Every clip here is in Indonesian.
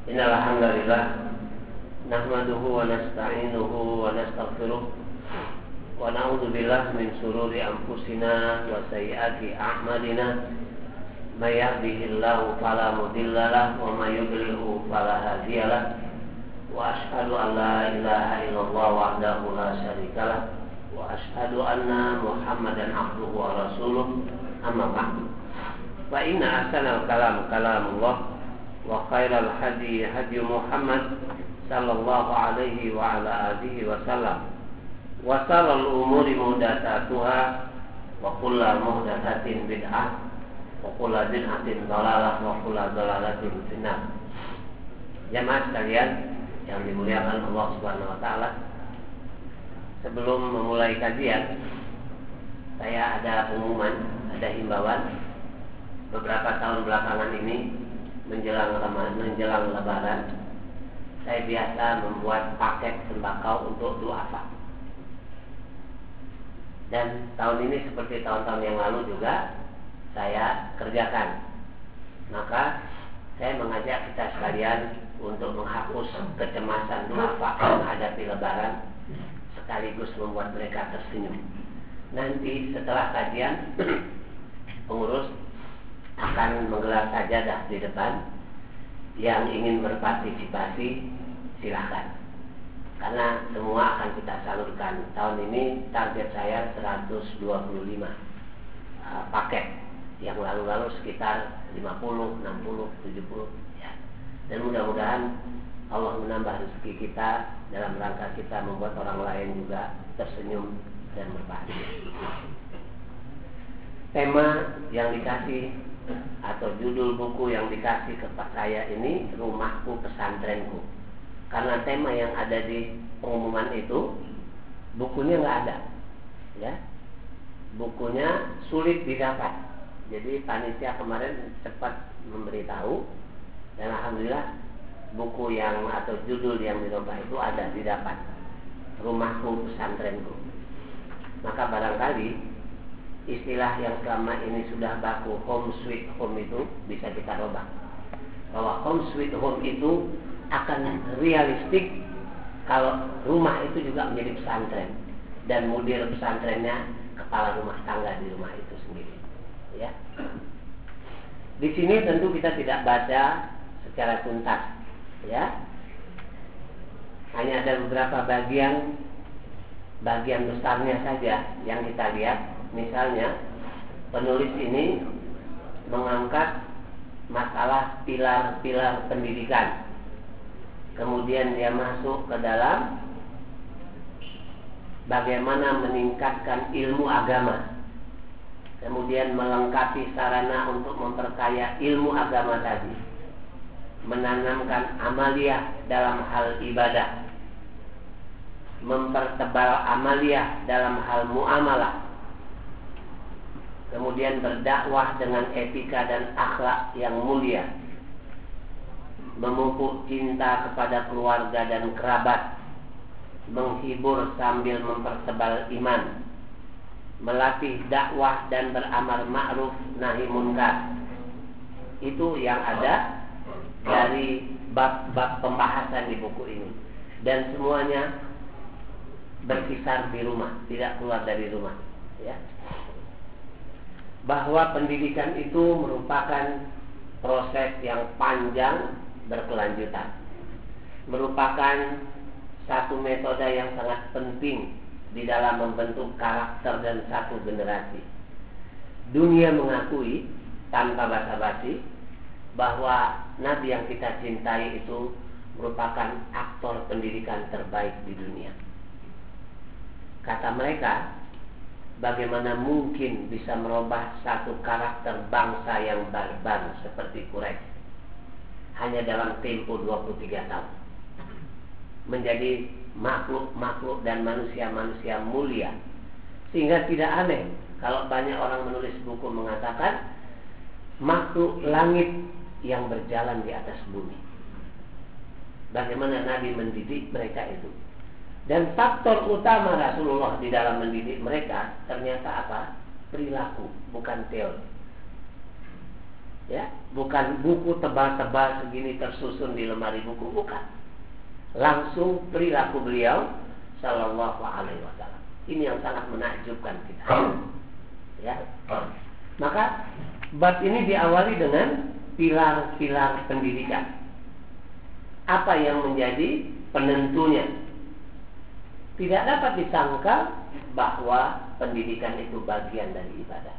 Innal hamdalillah nahmaduhu wa nasta'inuhu wa nastaghfiruh wa na'udzu billahi min shururi anfusina wa sayyiati a'malina may yahdihillahu fala mudilla lahu wa may yudlilhu fala hadiya lahu wa asyhadu an la ilaha illallah wahdahu la syarika lahu wa asyhadu anna Muhammadan abduhu wa rasuluh amma ba'du fa inna ahsanal kalam kalamullah wa khairal hadi hadi Muhammad sallallahu alaihi wa ala alihi wa sallam wa sharral umuri muhdatsatuha wa kullu muhdatsatin bid'ah wa kullu bid'atin dhalalah wa kullu dhalalatin finnar. Jamaah sekalian yang dimuliakan Allah Subhanahu wa taala, sebelum memulai kajian saya ada pengumuman, ada himbauan. Beberapa tahun belakangan ini menjelang Lebaran, saya biasa membuat paket sembako untuk duafa. Dan tahun ini seperti tahun-tahun yang lalu juga saya kerjakan. Maka saya mengajak kita sekalian untuk menghapus kecemasan duafa menghadapi Lebaran, sekaligus membuat mereka tersenyum. Nanti setelah kajian pengurus akan menggelar sajadah di depan. Yang ingin berpartisipasi silahkan, karena semua akan kita salurkan. Tahun ini target saya 125 paket. Yang lalu-lalu sekitar 50, 60, 70 ya. Dan mudah-mudahan Allah menambah rezeki kita dalam rangka kita membuat orang lain juga tersenyum dan berbahagia. Tema yang dikasih atau judul buku yang dikasih kepada saya ini Rumahku Pesantrenku. Karena tema yang ada di pengumuman itu bukunya nggak ada, ya, bukunya sulit didapat. Jadi panitia kemarin cepat memberitahu, dan alhamdulillah buku yang atau judul yang dirubah itu ada didapat, Rumahku Pesantrenku. Maka barangkali istilah yang selama ini sudah baku home sweet home itu bisa kita rubah, bahwa home sweet home itu akan realistik kalau rumah itu juga menjadi pesantren dan mudir pesantrennya kepala rumah tangga di rumah itu sendiri, ya. Di sini tentu kita tidak baca secara tuntas, ya. Hanya ada beberapa bagian besarnya saja yang kita lihat. Misalnya penulis ini mengangkat masalah pilar-pilar pendidikan. Kemudian dia masuk ke dalam bagaimana meningkatkan ilmu agama. Kemudian melengkapi sarana untuk memperkaya ilmu agama tadi. Menanamkan amaliyah dalam hal ibadah. Mempertebal amaliyah dalam hal muamalah. Kemudian berdakwah dengan etika dan akhlak yang mulia, memupuk cinta kepada keluarga dan kerabat, menghibur sambil mempertebal iman, melatih dakwah dan beramar ma'ruf nahi munkar. Itu yang ada dari bab-bab pembahasan di buku ini, dan semuanya berkisar di rumah, tidak keluar dari rumah, ya. Bahwa pendidikan itu merupakan proses yang panjang berkelanjutan, merupakan satu metode yang sangat penting di dalam membentuk karakter dan satu generasi. Dunia mengakui tanpa basa-basi bahwa Nabi yang kita cintai itu merupakan aktor pendidikan terbaik di dunia. Kata mereka, bagaimana mungkin bisa merubah satu karakter bangsa yang barbar seperti Quraisy hanya dalam tempo 23 tahun menjadi makhluk-makhluk dan manusia-manusia mulia. Sehingga tidak aneh kalau banyak orang menulis buku mengatakan makhluk langit yang berjalan di atas bumi. Bagaimana Nabi mendidik mereka itu. Dan faktor utama Rasulullah di dalam mendidik mereka ternyata apa? Perilaku, bukan teori. Ya, bukan buku tebal-tebal segini tersusun di lemari buku, bukan. Langsung perilaku beliau Sallallahu Alaihi Wasallam. Ini yang sangat menakjubkan kita. Ya, maka bab ini diawali dengan pilar-pilar pendidikan. Apa yang menjadi penentunya? Tidak dapat disangka bahwa pendidikan itu bagian dari ibadah.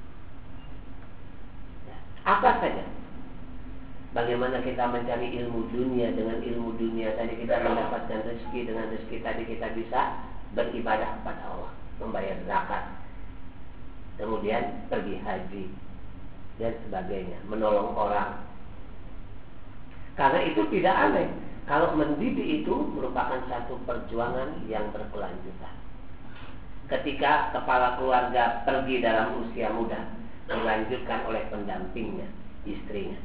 Apa saja? Bagaimana kita mencari ilmu dunia, dengan ilmu dunia tadi kita mendapatkan rezeki, dengan rezeki tadi kita bisa beribadah kepada Allah, membayar zakat, kemudian pergi haji dan sebagainya, menolong orang. Karena itu tidak aneh kalau mendidik itu merupakan satu perjuangan yang berkelanjutan. Ketika kepala keluarga pergi dalam usia muda, dilanjutkan oleh pendampingnya, istrinya.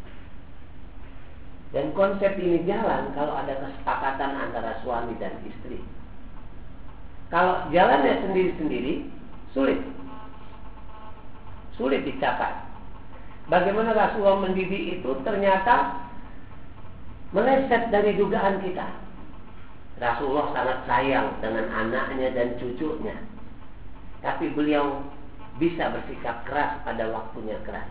Dan konsep ini jalan kalau ada kesepakatan antara suami dan istri. Kalau jalannya sendiri-sendiri, sulit dicapai. Bagaimana Rasulullah mendidik itu ternyata meleset dari dugaan kita. Rasulullah sangat sayang dengan anaknya dan cucunya, tapi beliau bisa bersikap keras pada waktunya keras.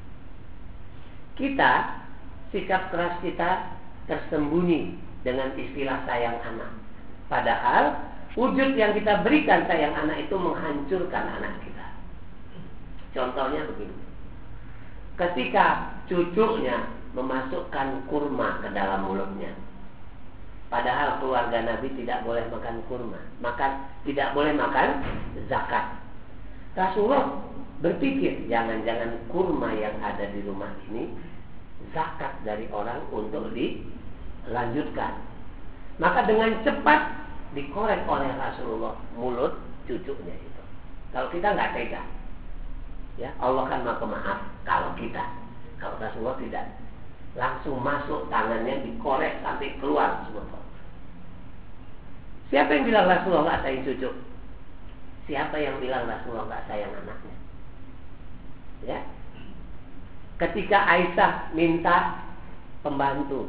Kita, sikap keras kita tersembunyi dengan istilah sayang anak. Padahal wujud yang kita berikan sayang anak itu menghancurkan anak kita. Contohnya begini. Ketika cucunya memasukkan kurma ke dalam mulutnya, padahal keluarga Nabi tidak boleh makan kurma, tidak boleh makan zakat. Rasulullah berpikir, jangan-jangan kurma yang ada di rumah ini zakat dari orang untuk dilanjutkan. Maka dengan cepat dikorek oleh Rasulullah mulut cucunya itu. Kalau kita nggak tega, ya Allah kan maha pemaaf. Kalau Rasulullah tidak, langsung masuk tangannya dikorek sampai keluar semua. Siapa yang bilang Rasulullah nggak sayang cucu? Siapa yang bilang Rasulullah nggak sayang anaknya? Ya. Ketika Aisyah minta pembantu,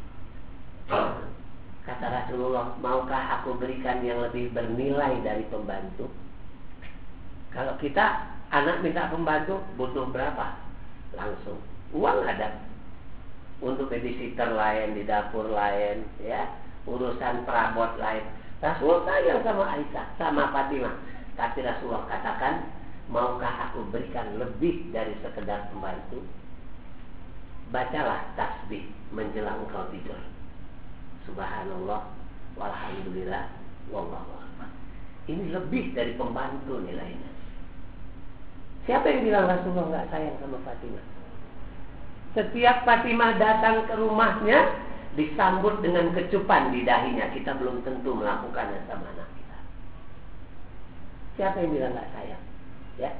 kata Rasulullah, maukah aku berikan yang lebih bernilai dari pembantu? Kalau kita anak minta pembantu, butuh berapa? Langsung uang ada untuk babysitter lain, di dapur lain, ya, urusan perabot lain. Rasulullah sayang sama Aisyah, sama Fatimah. Tapi Rasulullah katakan, maukah aku berikan lebih dari sekedar pembantu? Bacalah tasbih menjelang engkau tidur. Subhanallah, walhamdulillah, wallahu akbar. Ini lebih dari pembantu nilainya. Siapa yang bilang Rasulullah nggak sayang sama Fatimah? Setiap Fatimah datang ke rumahnya, disambut dengan kecupan di dahinya. Kita belum tentu melakukannya sama anak kita. Siapa yang bilang nggak sayang? Ya.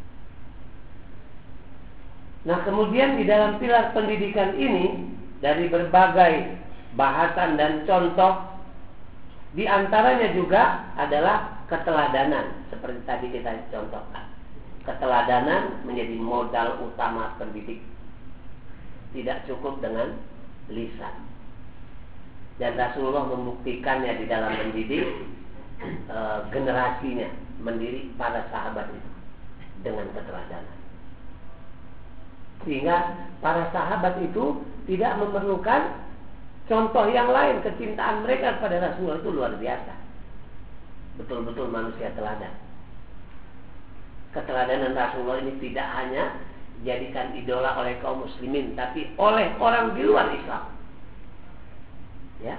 Nah, kemudian di dalam pilar pendidikan ini, dari berbagai bahasan dan contoh, di antaranya juga adalah keteladanan. Seperti tadi kita contohkan, keteladanan menjadi modal utama pendidik. Tidak cukup dengan lisan. Dan Rasulullah membuktikannya di dalam mendidik generasinya, mendidik para sahabat itu dengan keteladanan. Sehingga para sahabat itu tidak memerlukan contoh yang lain. Kecintaan mereka kepada Rasulullah itu luar biasa. Betul-betul manusia teladan. Keteladanan Rasulullah ini tidak hanya dijadikan idola oleh kaum muslimin, tapi oleh orang di luar Islam. Ya.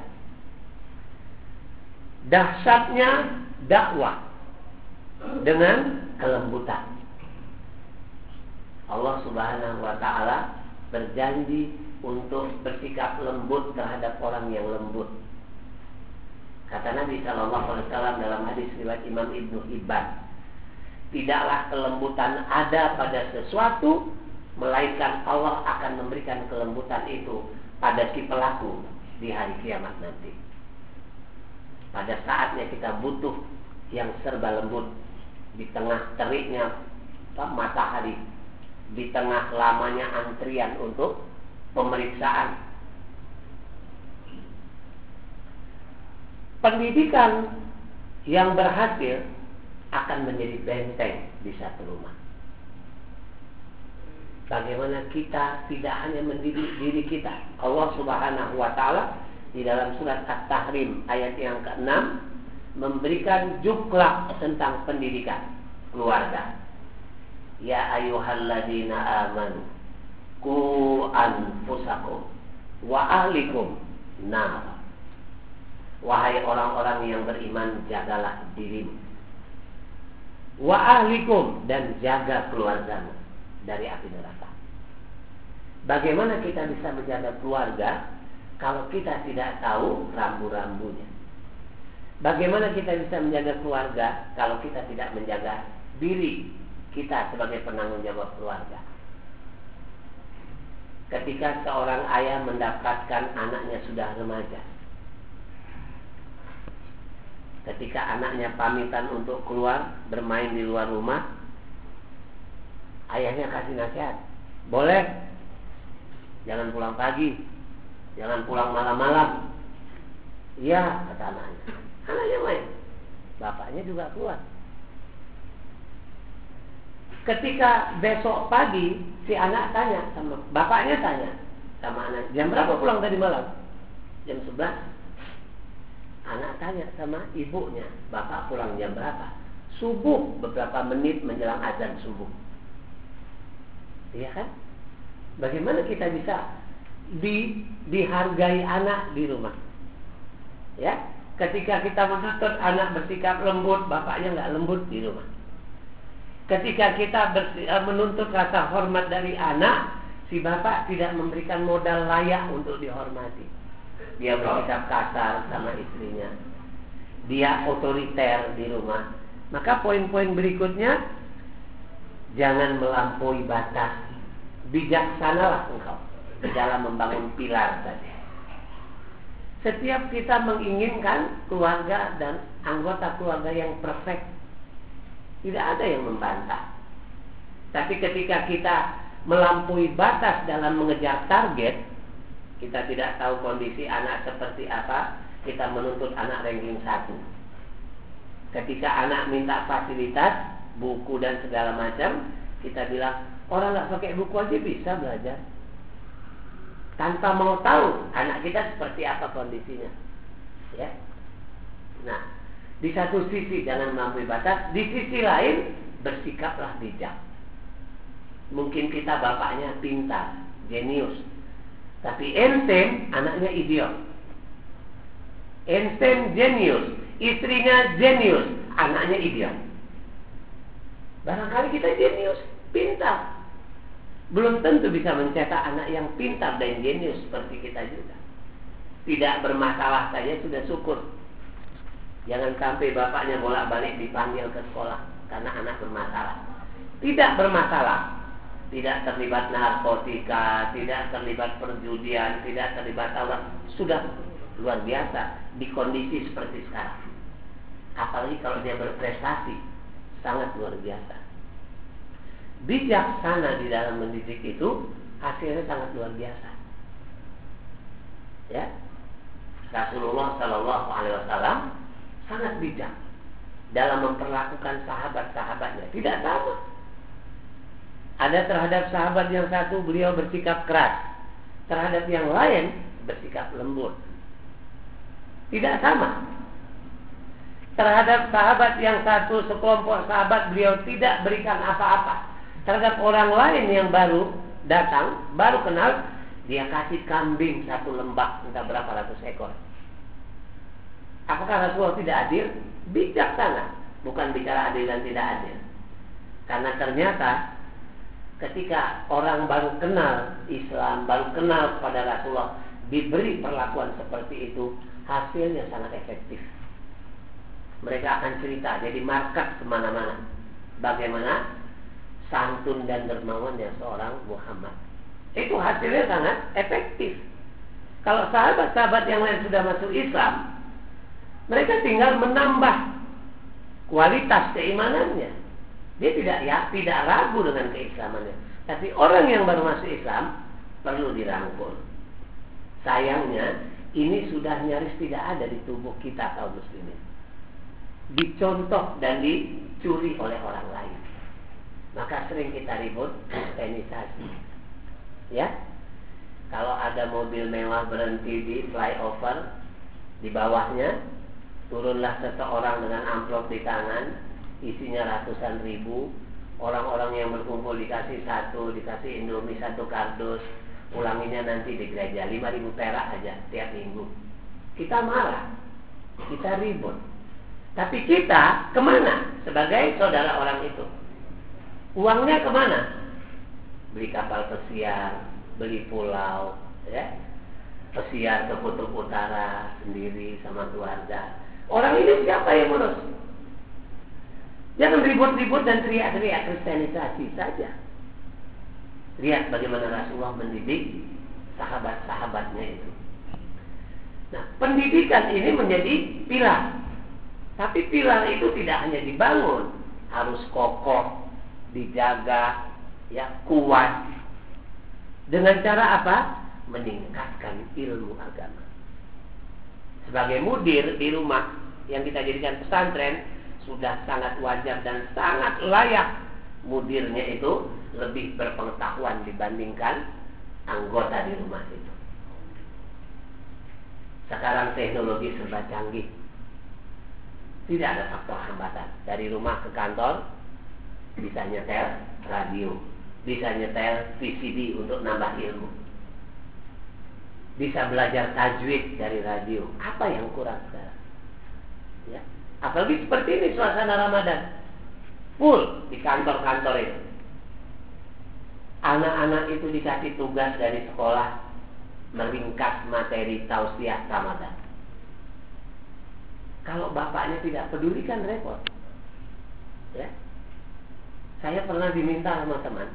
Dahsyatnya dakwah dengan kelembutan. Allah Subhanahu wa taala berjanji untuk bersikap lembut terhadap orang yang lembut. Kata Nabi sallallahu alaihi wasallam dalam hadis riwayat Imam Ibnu Hibban, tidaklah kelembutan ada pada sesuatu melainkan Allah akan memberikan kelembutan itu pada si pelaku di hari kiamat nanti. Pada saatnya kita butuh yang serba lembut di tengah teriknya matahari, di tengah lamanya antrian untuk pemeriksaan. Pendidikan yang berhasil akan menjadi benteng di satu rumah. Bagaimana kita tidak hanya mendidik diri kita. Allah Subhanahu wa ta'ala di dalam surat At-Tahrim ayat yang ke-6 memberikan juklak tentang pendidikan keluarga. Ya ayyuhalladzina amanu qu anfusakum wa ahlikum nar. Wahai orang-orang yang beriman, jagalah dirimu, wa ahlikum, dan jaga keluargamu dari api neraka. Bagaimana kita bisa menjaga keluarga kalau kita tidak tahu rambu-rambunya? Bagaimana kita bisa menjaga keluarga kalau kita tidak menjaga diri kita sebagai penanggung jawab keluarga? Ketika seorang ayah mendapatkan anaknya sudah remaja, ketika anaknya pamitan untuk keluar bermain di luar rumah, ayahnya kasih nasihat, boleh, jangan pulang pagi, jangan pulang malam-malam. Iya, kata anaknya. Anaknya main, bapaknya juga keluar. Ketika besok pagi si anak tanya sama bapaknya, tanya sama anak, jam berapa pulang tadi malam? Jam 11. Anak tanya sama ibunya, bapak pulang jam berapa? Subuh, beberapa menit menjelang azan subuh. Iya kan? Bagaimana kita bisa dihargai anak di rumah? Ya, ketika kita menuntut anak bersikap lembut, bapaknya nggak lembut di rumah. Ketika kita menuntut rasa hormat dari anak, si bapak tidak memberikan modal layak untuk dihormati. Dia bersikap kasar sama istrinya, dia otoriter di rumah. Maka poin-poin berikutnya, jangan melampaui batas. Bijaksanalah engkau di dalam membangun pilar tadi. Setiap kita menginginkan keluarga dan anggota keluarga yang perfect, tidak ada yang membantah. Tapi ketika kita melampaui batas dalam mengejar target, kita tidak tahu kondisi anak seperti apa, kita menuntut anak ranking 1. Ketika anak minta fasilitas, buku dan segala macam, kita bilang, orang nggak pakai buku aja bisa belajar. Tanpa mau tahu anak kita seperti apa kondisinya. Ya. Nah, di satu sisi jangan melampaui batas, di sisi lain bersikaplah bijak. Mungkin kita bapaknya pintar, jenius, tapi Einstein anaknya idiot. Einstein jenius, istrinya jenius, anaknya idiot. Barangkali kita jenius, pintar, belum tentu bisa mencetak anak yang pintar dan jenius seperti kita juga. Tidak bermasalah saja sudah syukur. Jangan sampai bapaknya bolak-balik dipanggil ke sekolah karena anak bermasalah. Tidak bermasalah, tidak terlibat narkotika, tidak terlibat perjudian, tidak terlibat tawar, sudah luar biasa di kondisi seperti sekarang. Apalagi kalau dia berprestasi, sangat luar biasa. Bijaksana di dalam mendidik itu hasilnya sangat luar biasa. Ya, Rasulullah Shallallahu Alaihi Wasallam sangat bijak dalam memperlakukan sahabat-sahabatnya. Tidak sama. Ada terhadap sahabat yang satu beliau bersikap keras, terhadap yang lain bersikap lembut. Tidak sama. Terhadap sahabat yang satu, sekelompok sahabat, beliau tidak berikan apa-apa. Terhadap orang lain yang baru datang, baru kenal, dia kasih kambing satu lembah, entah berapa ratus ekor. Apakah Rasulullah tidak adil? Bijaksana. Bukan bicara adil dan tidak adil. Karena ternyata ketika orang baru kenal Islam, baru kenal kepada Rasulullah, diberi perlakuan seperti itu, hasilnya sangat efektif. Mereka akan cerita, jadi markas kemana-mana, bagaimana santun dan dermawannya seorang Muhammad. Itu hasilnya sangat efektif. Kalau sahabat-sahabat yang lain sudah masuk Islam, mereka tinggal menambah kualitas keimanannya. Dia tidak ragu dengan keislamannya. Tapi orang yang baru masuk Islam perlu dirangkul. Sayangnya ini sudah nyaris tidak ada di tubuh kita kaum muslimin. Dicontoh dan dicuri oleh orang lain. Maka sering kita ribut kristenisasi. Ya, kalau ada mobil mewah berhenti di flyover, di bawahnya turunlah seseorang dengan amplop di tangan, isinya ratusan ribu. Orang-orang yang berkumpul dikasih dikasih Indomie 1 kardus, ulanginya nanti di gereja 5.000 perak aja tiap minggu. Kita marah, kita ribut. Tapi kita kemana sebagai saudara orang itu? Uangnya kemana? Beli kapal pesiar, beli pulau, ya, pesiar ke Kutub Utara sendiri sama keluarga. Orang ini siapa yang urus? Jangan ribut-ribut dan teriak-teriak kristenisasi saja. Lihat bagaimana Rasulullah mendidik sahabat-sahabatnya itu. Nah, pendidikan ini menjadi pilar. Tapi pilar itu tidak hanya dibangun, harus kokoh, dijaga, ya, kuat. Dengan cara apa? Meningkatkan ilmu agama. Sebagai mudir di rumah yang kita jadikan pesantren, sudah sangat wajar dan sangat layak mudirnya itu lebih berpengetahuan dibandingkan anggota di rumah itu. Sekarang teknologi serba canggih, tidak ada faktor hambatan. Dari rumah ke kantor bisa nyetel radio, bisa nyetel VCD untuk nambah ilmu, bisa belajar tajwid dari radio. Apa yang kurang sekarang? Ya. Apalagi seperti ini suasana Ramadan, full di kantor-kantor itu. Anak-anak itu dikasih tugas dari sekolah meringkas materi tausiah Ramadan. Kalau bapaknya tidak peduli kan repot. Ya. Saya pernah diminta sama teman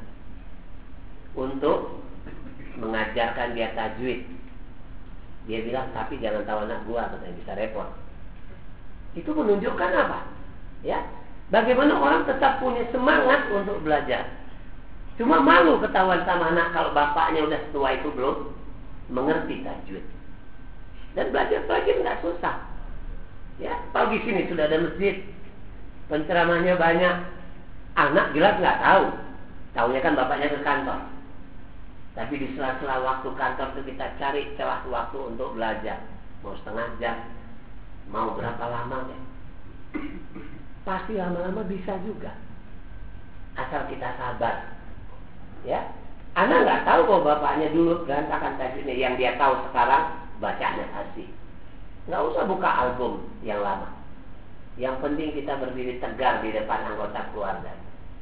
untuk mengajarkan dia tajwid. Dia bilang, tapi jangan tahu anak gua, katanya, bisa repot. Itu menunjukkan apa? Ya, bagaimana orang tetap punya semangat untuk belajar. Cuma malu ketahuan sama anak kalau bapaknya udah setua itu belum mengerti tajwid. Dan belajar nggak susah. Ya, pagi sini sudah ada masjid, penceramahnya banyak. Anak jelas nggak tahu. Taunya kan bapaknya ke kantor. Tapi di sela-sela waktu kantor itu kita cari celah waktu untuk belajar. Mau setengah jam, mau berapa lama ya? Pasti lama-lama bisa juga, asal kita sabar. Ya, anak nggak tahu bahwa bapaknya dulu berantakan tajwidnya. Yang dia tahu sekarang bacanya fasih. Nggak usah buka album yang lama. Yang penting kita berdiri tegar di depan anggota keluarga.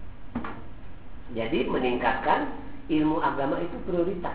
Jadi meningkatkan ilmu agama itu prioritas.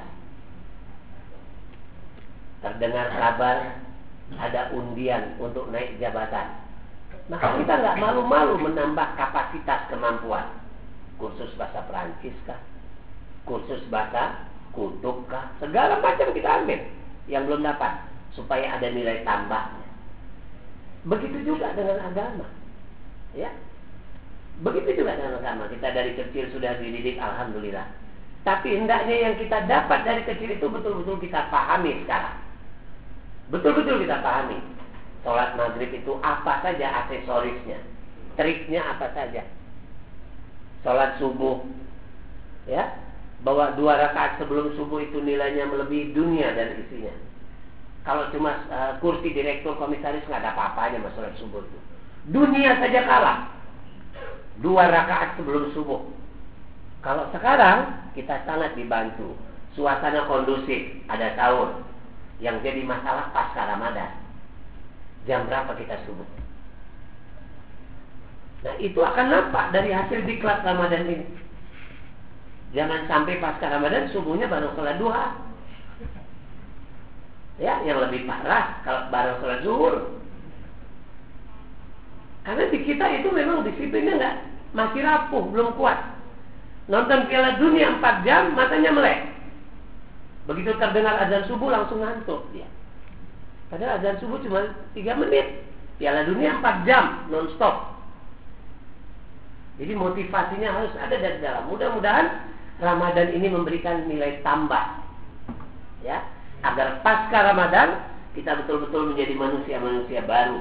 Terdengar kabar ada undian untuk naik jabatan, maka kita nggak malu-malu menambah kapasitas kemampuan. Kursus bahasa Perancis kah, kursus bahasa kutub kah, segala macam kita ambil yang belum dapat, supaya ada nilai tambahnya. Begitu juga dengan agama, ya. Begitu juga dengan agama. Kita dari kecil sudah dididik, alhamdulillah. Tapi hendaknya yang kita dapat dari kecil itu betul-betul kita pahami sekarang. Betul-betul kita pahami. Sholat maghrib itu apa saja aksesorisnya, triknya apa saja. Sholat subuh, ya, bahwa 2 rakaat sebelum subuh itu nilainya melebihi dunia dan isinya. Kalau cuma kursi direktur komisaris nggak ada apa-apanya mas sholat subuh itu. Dunia saja kalah. 2 rakaat sebelum subuh. Kalau sekarang kita sangat dibantu, suasana kondusif, ada sahur. Yang jadi masalah pasca Ramadan, jam berapa kita subuh? Nah, itu akan nampak dari hasil diklat Ramadan ini. Jangan sampai pasca Ramadan subuhnya baru sholat duha. Ya, yang lebih parah kalau baru sholat zuhur. Karena di kita itu memang disiplinnya nggak, masih rapuh, belum kuat. Nonton Piala Dunia 4 jam, matanya melek. Begitu terdengar azan subuh langsung ngantuk dia. Padahal azan subuh cuma 3 menit. Piala Dunia 4 jam non-stop. Jadi motivasinya harus ada dari dalam. Mudah-mudahan Ramadan ini memberikan nilai tambah, ya, agar pasca Ramadan kita betul-betul menjadi manusia-manusia baru.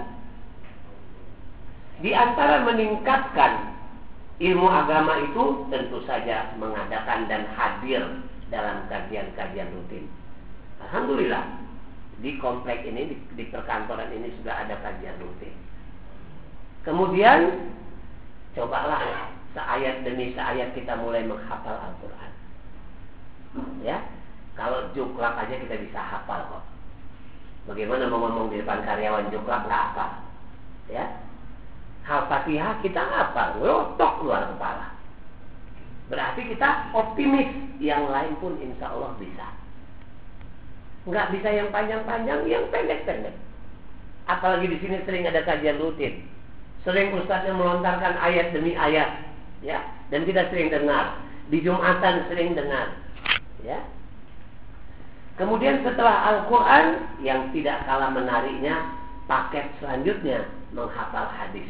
Di antara meningkatkan ilmu agama itu tentu saja mengadakan dan hadir dalam kajian-kajian rutin. Alhamdulillah di komplek ini, di perkantoran ini sudah ada kajian rutin. Kemudian cobalah seayat demi seayat kita mulai menghafal Al-Quran. Ya, kalau juklak aja kita bisa hafal kok. Bagaimana mau ngomong di depan karyawan juklak nggak hafal? Ya, Al-Fatihah kita hafal, lotok luar kepala. Berarti kita optimis, yang lain pun insya Allah bisa. Nggak bisa yang panjang-panjang, yang pendek-pendek. Apalagi di sini sering ada kajian rutin. Sering ustadznya melontarkan ayat demi ayat, ya, dan kita sering dengar. Di Jumatan sering dengar, ya. Kemudian setelah Al-Quran, yang tidak kalah menariknya, paket selanjutnya menghafal hadis.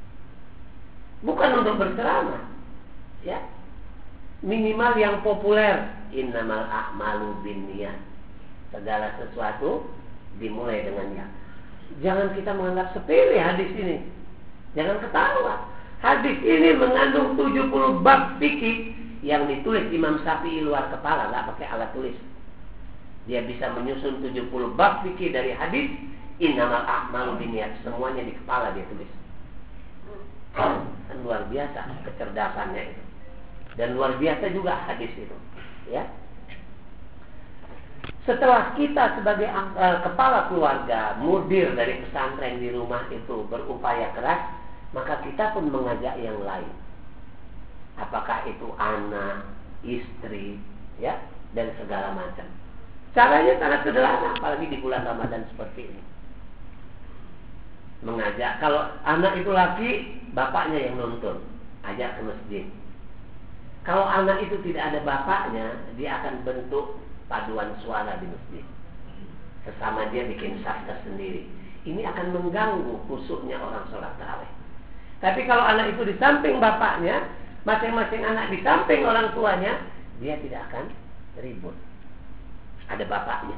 Bukan untuk berceramah, ya. Minimal yang populer, innamal a'malu binniyat. Segala sesuatu dimulai dengan niat. Jangan kita menganggap sepele hadis ini. Jangan ketawa. Hadis ini mengandung 70 bab fikih yang ditulis Imam Syafi'i luar kepala, nggak pakai alat tulis. Dia bisa menyusun 70 bab fikih dari hadis innamal a'malu binniyat. Semuanya di kepala dia tulis. Kan luar biasa kecerdasannya itu. Dan luar biasa juga hadis itu, ya. Setelah kita sebagai kepala keluarga, mudir dari pesantren di rumah itu berupaya keras, maka kita pun mengajak yang lain. Apakah itu anak, istri, ya, dan segala macam. Caranya sangat sederhana, apalagi di bulan Ramadan seperti ini. Mengajak, kalau anak itu laki, bapaknya yang nuntun, ajak ke masjid. Kalau anak itu tidak ada bapaknya, dia akan bentuk paduan suara di masjid. Sesama dia bikin saf tersendiri. Ini akan mengganggu khusyuknya orang sholat tarawih. Tapi kalau anak itu di samping bapaknya, masing-masing anak di samping orang tuanya, dia tidak akan ribut. Ada bapaknya.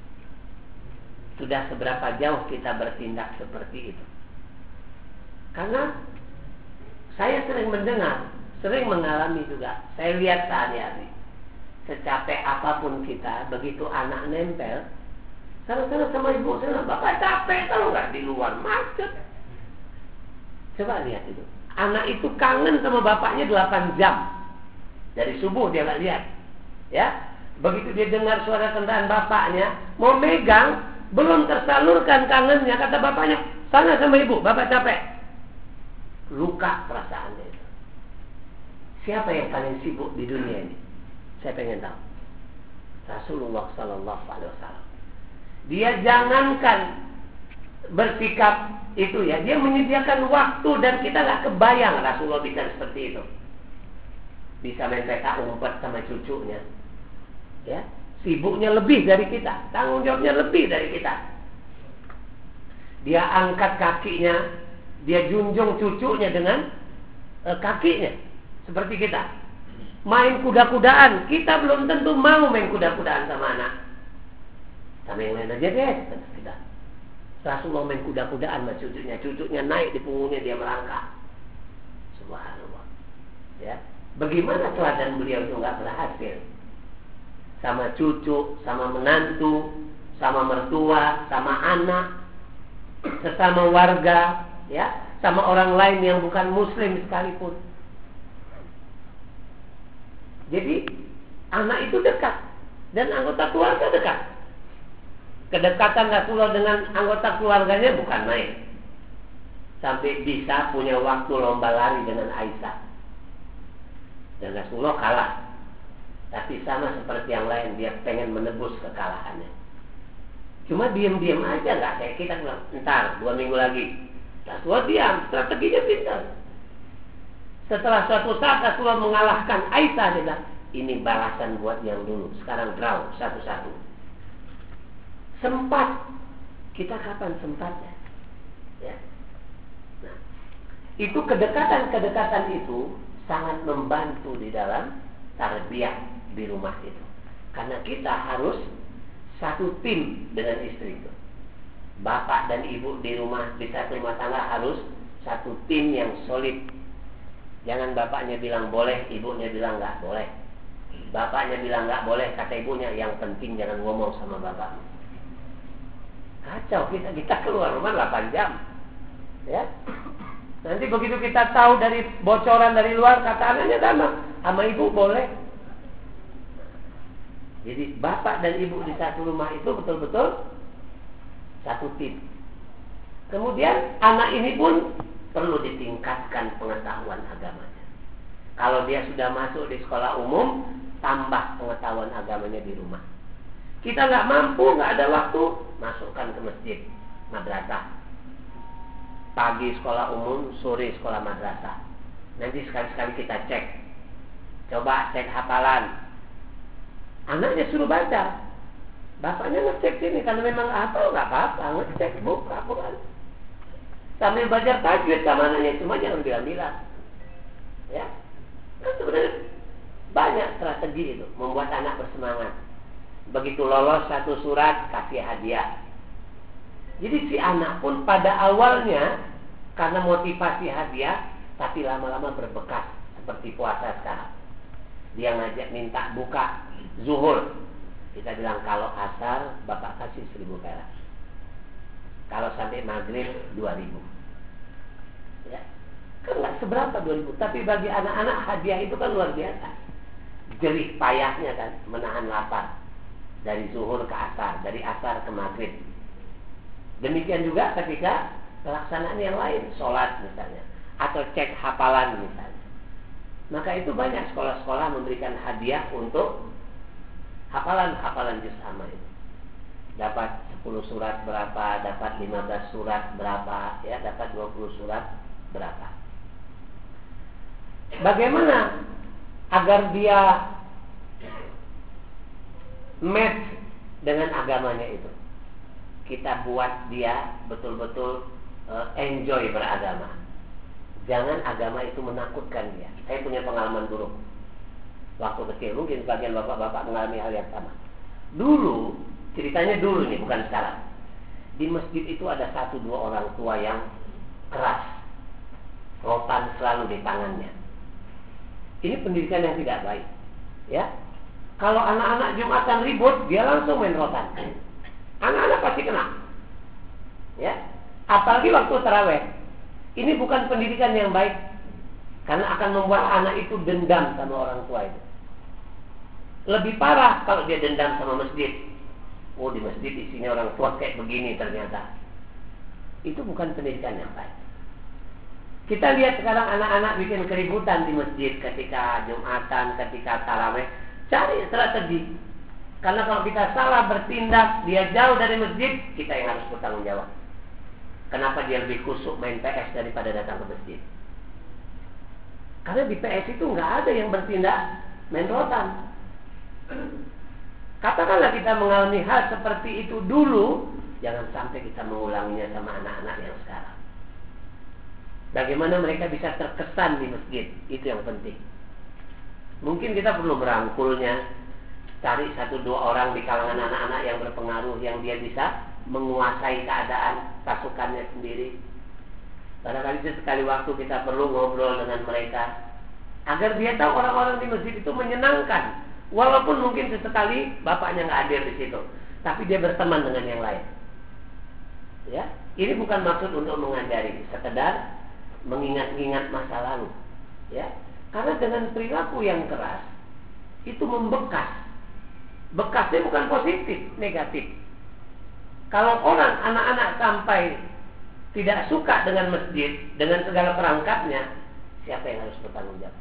Sudah seberapa jauh kita bertindak seperti itu? Karena saya sering mendengar, sering mengalami juga. Saya lihat sehari-hari. Secapek apapun kita, begitu anak nempel, sana-sana sama ibu, sana, bapak capek kalau nggak di luar macet. Coba lihat itu. Anak itu kangen sama bapaknya 8 jam. Dari subuh dia nggak lihat. Ya, begitu dia dengar suara kendaraan bapaknya, mau megang, belum tersalurkan kangennya, kata bapaknya, sana sama ibu, bapak capek. Luka perasaannya itu. Siapa yang paling sibuk di dunia ini? Saya pengen tahu. Rasulullah Sallallahu Alaihi Wasallam. Dia jangankan bersikap itu ya, dia menyediakan waktu dan kita nggak kebayang Rasulullah bisa seperti itu. Bisa main peta umpet sama cucunya, ya, sibuknya lebih dari kita, tanggung jawabnya lebih dari kita. Dia angkat kakinya, dia junjung cucunya dengan kakinya, seperti kita. Main kuda-kudaan, kita belum tentu mau main kuda-kudaan sama anak. Sama yang lain aja deh, kita. Rasulullah main kuda-kudaan sama cucunya naik di punggungnya, dia melangkah. Subhanallah. Ya, bagaimana teladan beliau itu nggak berhasil? Sama cucu, sama menantu, sama mertua, sama anak, sesama warga, ya, sama orang lain yang bukan muslim sekalipun. Jadi anak itu dekat dan anggota keluarga dekat. Kedekatan Rasulullah dengan anggota keluarganya bukan main. Sampai bisa punya waktu lomba lari dengan Aisyah. Dan Rasulullah kalah. Tapi sama seperti yang lain, dia pengen menebus kekalahannya. Cuma diam-diam aja, nggak kayak kita bilang, ntar 2 minggu lagi. Rasulullah diam, strateginya pintar. Setelah suatu saat Rasulullah mengalahkan Aisyah, dia bilang, ini balasan buat yang dulu. Sekarang draw 1-1. Sempat. Kita kapan sempatnya? Ya. Nah, Itu kedekatan itu sangat membantu di dalam tarbiyah di rumah itu. Karena kita harus satu tim dengan istri itu. Bapak dan ibu di rumah, di satu rumah tangga harus satu tim yang solid. Jangan bapaknya bilang boleh, ibunya bilang nggak boleh. Bapaknya bilang nggak boleh, kata ibunya yang penting jangan ngomong sama bapakmu. Kacau, kita keluar rumah 8 jam. Ya. Nanti begitu kita tahu dari bocoran dari luar, kata anaknya sama ibu boleh. Jadi bapak dan ibu di satu rumah itu betul-betul satu tim. Kemudian anak ini pun perlu ditingkatkan pengetahuan agamanya. Kalau dia sudah masuk di sekolah umum, tambah pengetahuan agamanya di rumah. Kita nggak mampu, nggak ada waktu, masukkan ke masjid, madrasah. Pagi sekolah umum, sore sekolah madrasah. Nanti sekali-sekali kita cek. Coba cek hafalan. Anaknya suruh baca. Bapaknya ngecek sini, karena memang hafal nggak apa-apa, ngecek buka Quran. Sambil belajar tajwid sama anaknya, cuma jangan bilang-bilang. Ya, kan sebenarnya banyak strategi itu membuat anak bersemangat. Begitu lolos satu surat, kasih hadiah. Jadi si anak pun pada awalnya karena motivasi hadiah, tapi lama-lama berbekas seperti puasa sekarang. Dia ngajak minta buka zuhur. Kita bilang kalau asar bapak kasih 1.000 perak. Kalau sampai maghrib 2.000. Ya, kan nggak seberapa 2.000. Tapi bagi anak-anak hadiah itu kan luar biasa. Jerih payahnya kan menahan lapar dari zuhur ke asar, dari asar ke maghrib. Demikian juga ketika pelaksanaan yang lain, sholat misalnya, atau cek hafalan misalnya. Maka itu banyak sekolah-sekolah memberikan hadiah untuk hafalan juz amma itu. Dapat 10 surat berapa, dapat 15 surat berapa, ya, dapat 20 surat berapa. Bagaimana agar dia match dengan agamanya itu? Kita buat dia betul-betul enjoy beragama. Jangan agama itu menakutkan dia. Saya punya pengalaman buruk waktu kecil, mungkin sebagian bapak-bapak mengalami hal yang sama. Dulu, ceritanya dulu nih, bukan sekarang. Di masjid itu ada 1-2 orang tua yang keras, rotan selalu di tangannya. Ini pendidikan yang tidak baik. Ya, kalau anak-anak Jumatan ribut, dia langsung main rotan. Anak-anak pasti kena. Ya, apalagi waktu taraweh. Ini bukan pendidikan yang baik, karena akan membuat anak itu dendam sama orang tua itu. Lebih parah kalau dia dendam sama masjid. Oh, di masjid isinya orang tua kayak begini ternyata. Itu bukan pendidikan yang baik. Kita lihat sekarang anak-anak bikin keributan di masjid ketika Jumatan, ketika taraweh. Cari strategi. Karena kalau kita salah bertindak, dia jauh dari masjid, kita yang harus bertanggung jawab. Kenapa dia lebih khusyuk main PS daripada datang ke masjid? Karena di PS itu nggak ada yang bertindak main rotan. Katakanlah kita mengalami hal seperti itu dulu, jangan sampai kita mengulanginya sama anak-anak yang sekarang. Bagaimana mereka bisa terkesan di masjid, itu yang penting. Mungkin kita perlu merangkulnya, cari 1-2 orang di kalangan anak-anak yang berpengaruh, yang dia bisa menguasai keadaan pasukannya sendiri. Barangkali sekali waktu kita perlu ngobrol dengan mereka agar dia tahu orang-orang di masjid itu menyenangkan, walaupun mungkin sesekali bapaknya nggak hadir di situ, tapi dia berteman dengan yang lain. Ya, ini bukan maksud untuk mengajari, sekedar mengingat-ingat masa lalu. Ya, karena dengan perilaku yang keras itu membekas. Bekasnya bukan positif, negatif. Kalau orang anak-anak sampai tidak suka dengan masjid, dengan segala perangkatnya, siapa yang harus bertanggung jawab?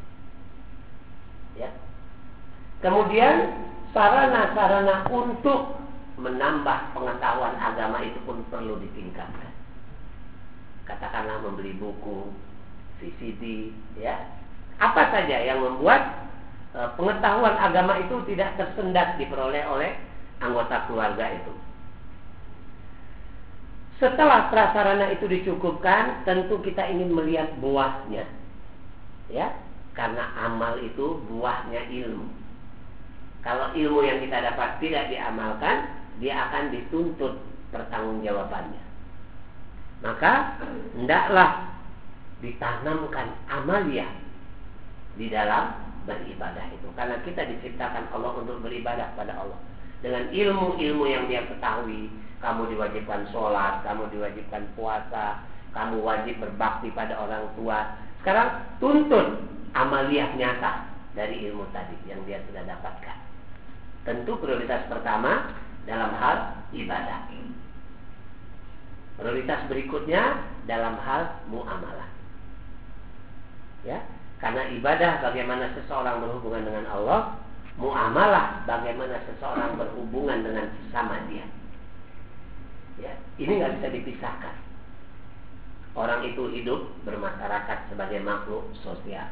Ya. Kemudian sarana-sarana untuk menambah pengetahuan agama itu pun perlu ditingkatkan. Katakanlah membeli buku, VCD, ya. Apa saja yang membuat pengetahuan agama itu tidak tersendat diperoleh oleh anggota keluarga itu. Setelah prasarana itu dicukupkan, tentu kita ingin melihat buahnya. Ya, karena amal itu buahnya ilmu. Kalau ilmu yang kita dapat tidak diamalkan, dia akan dituntut pertanggungjawabannya. Maka hendaklah ditanamkan amaliyah di dalam beribadah itu, karena kita diciptakan Allah untuk beribadah pada Allah. Dengan ilmu-ilmu yang dia ketahui, kamu diwajibkan sholat, kamu diwajibkan puasa, kamu wajib berbakti pada orang tua. Sekarang tuntut amaliyah nyata dari ilmu tadi yang dia sudah dapatkan. Tentu prioritas pertama dalam hal ibadah. Prioritas berikutnya dalam hal muamalah. Ya, karena ibadah bagaimana seseorang berhubungan dengan Allah, muamalah bagaimana seseorang berhubungan dengan sesama dia. Ya, ini nggak bisa dipisahkan. Orang itu hidup bermasyarakat sebagai makhluk sosial.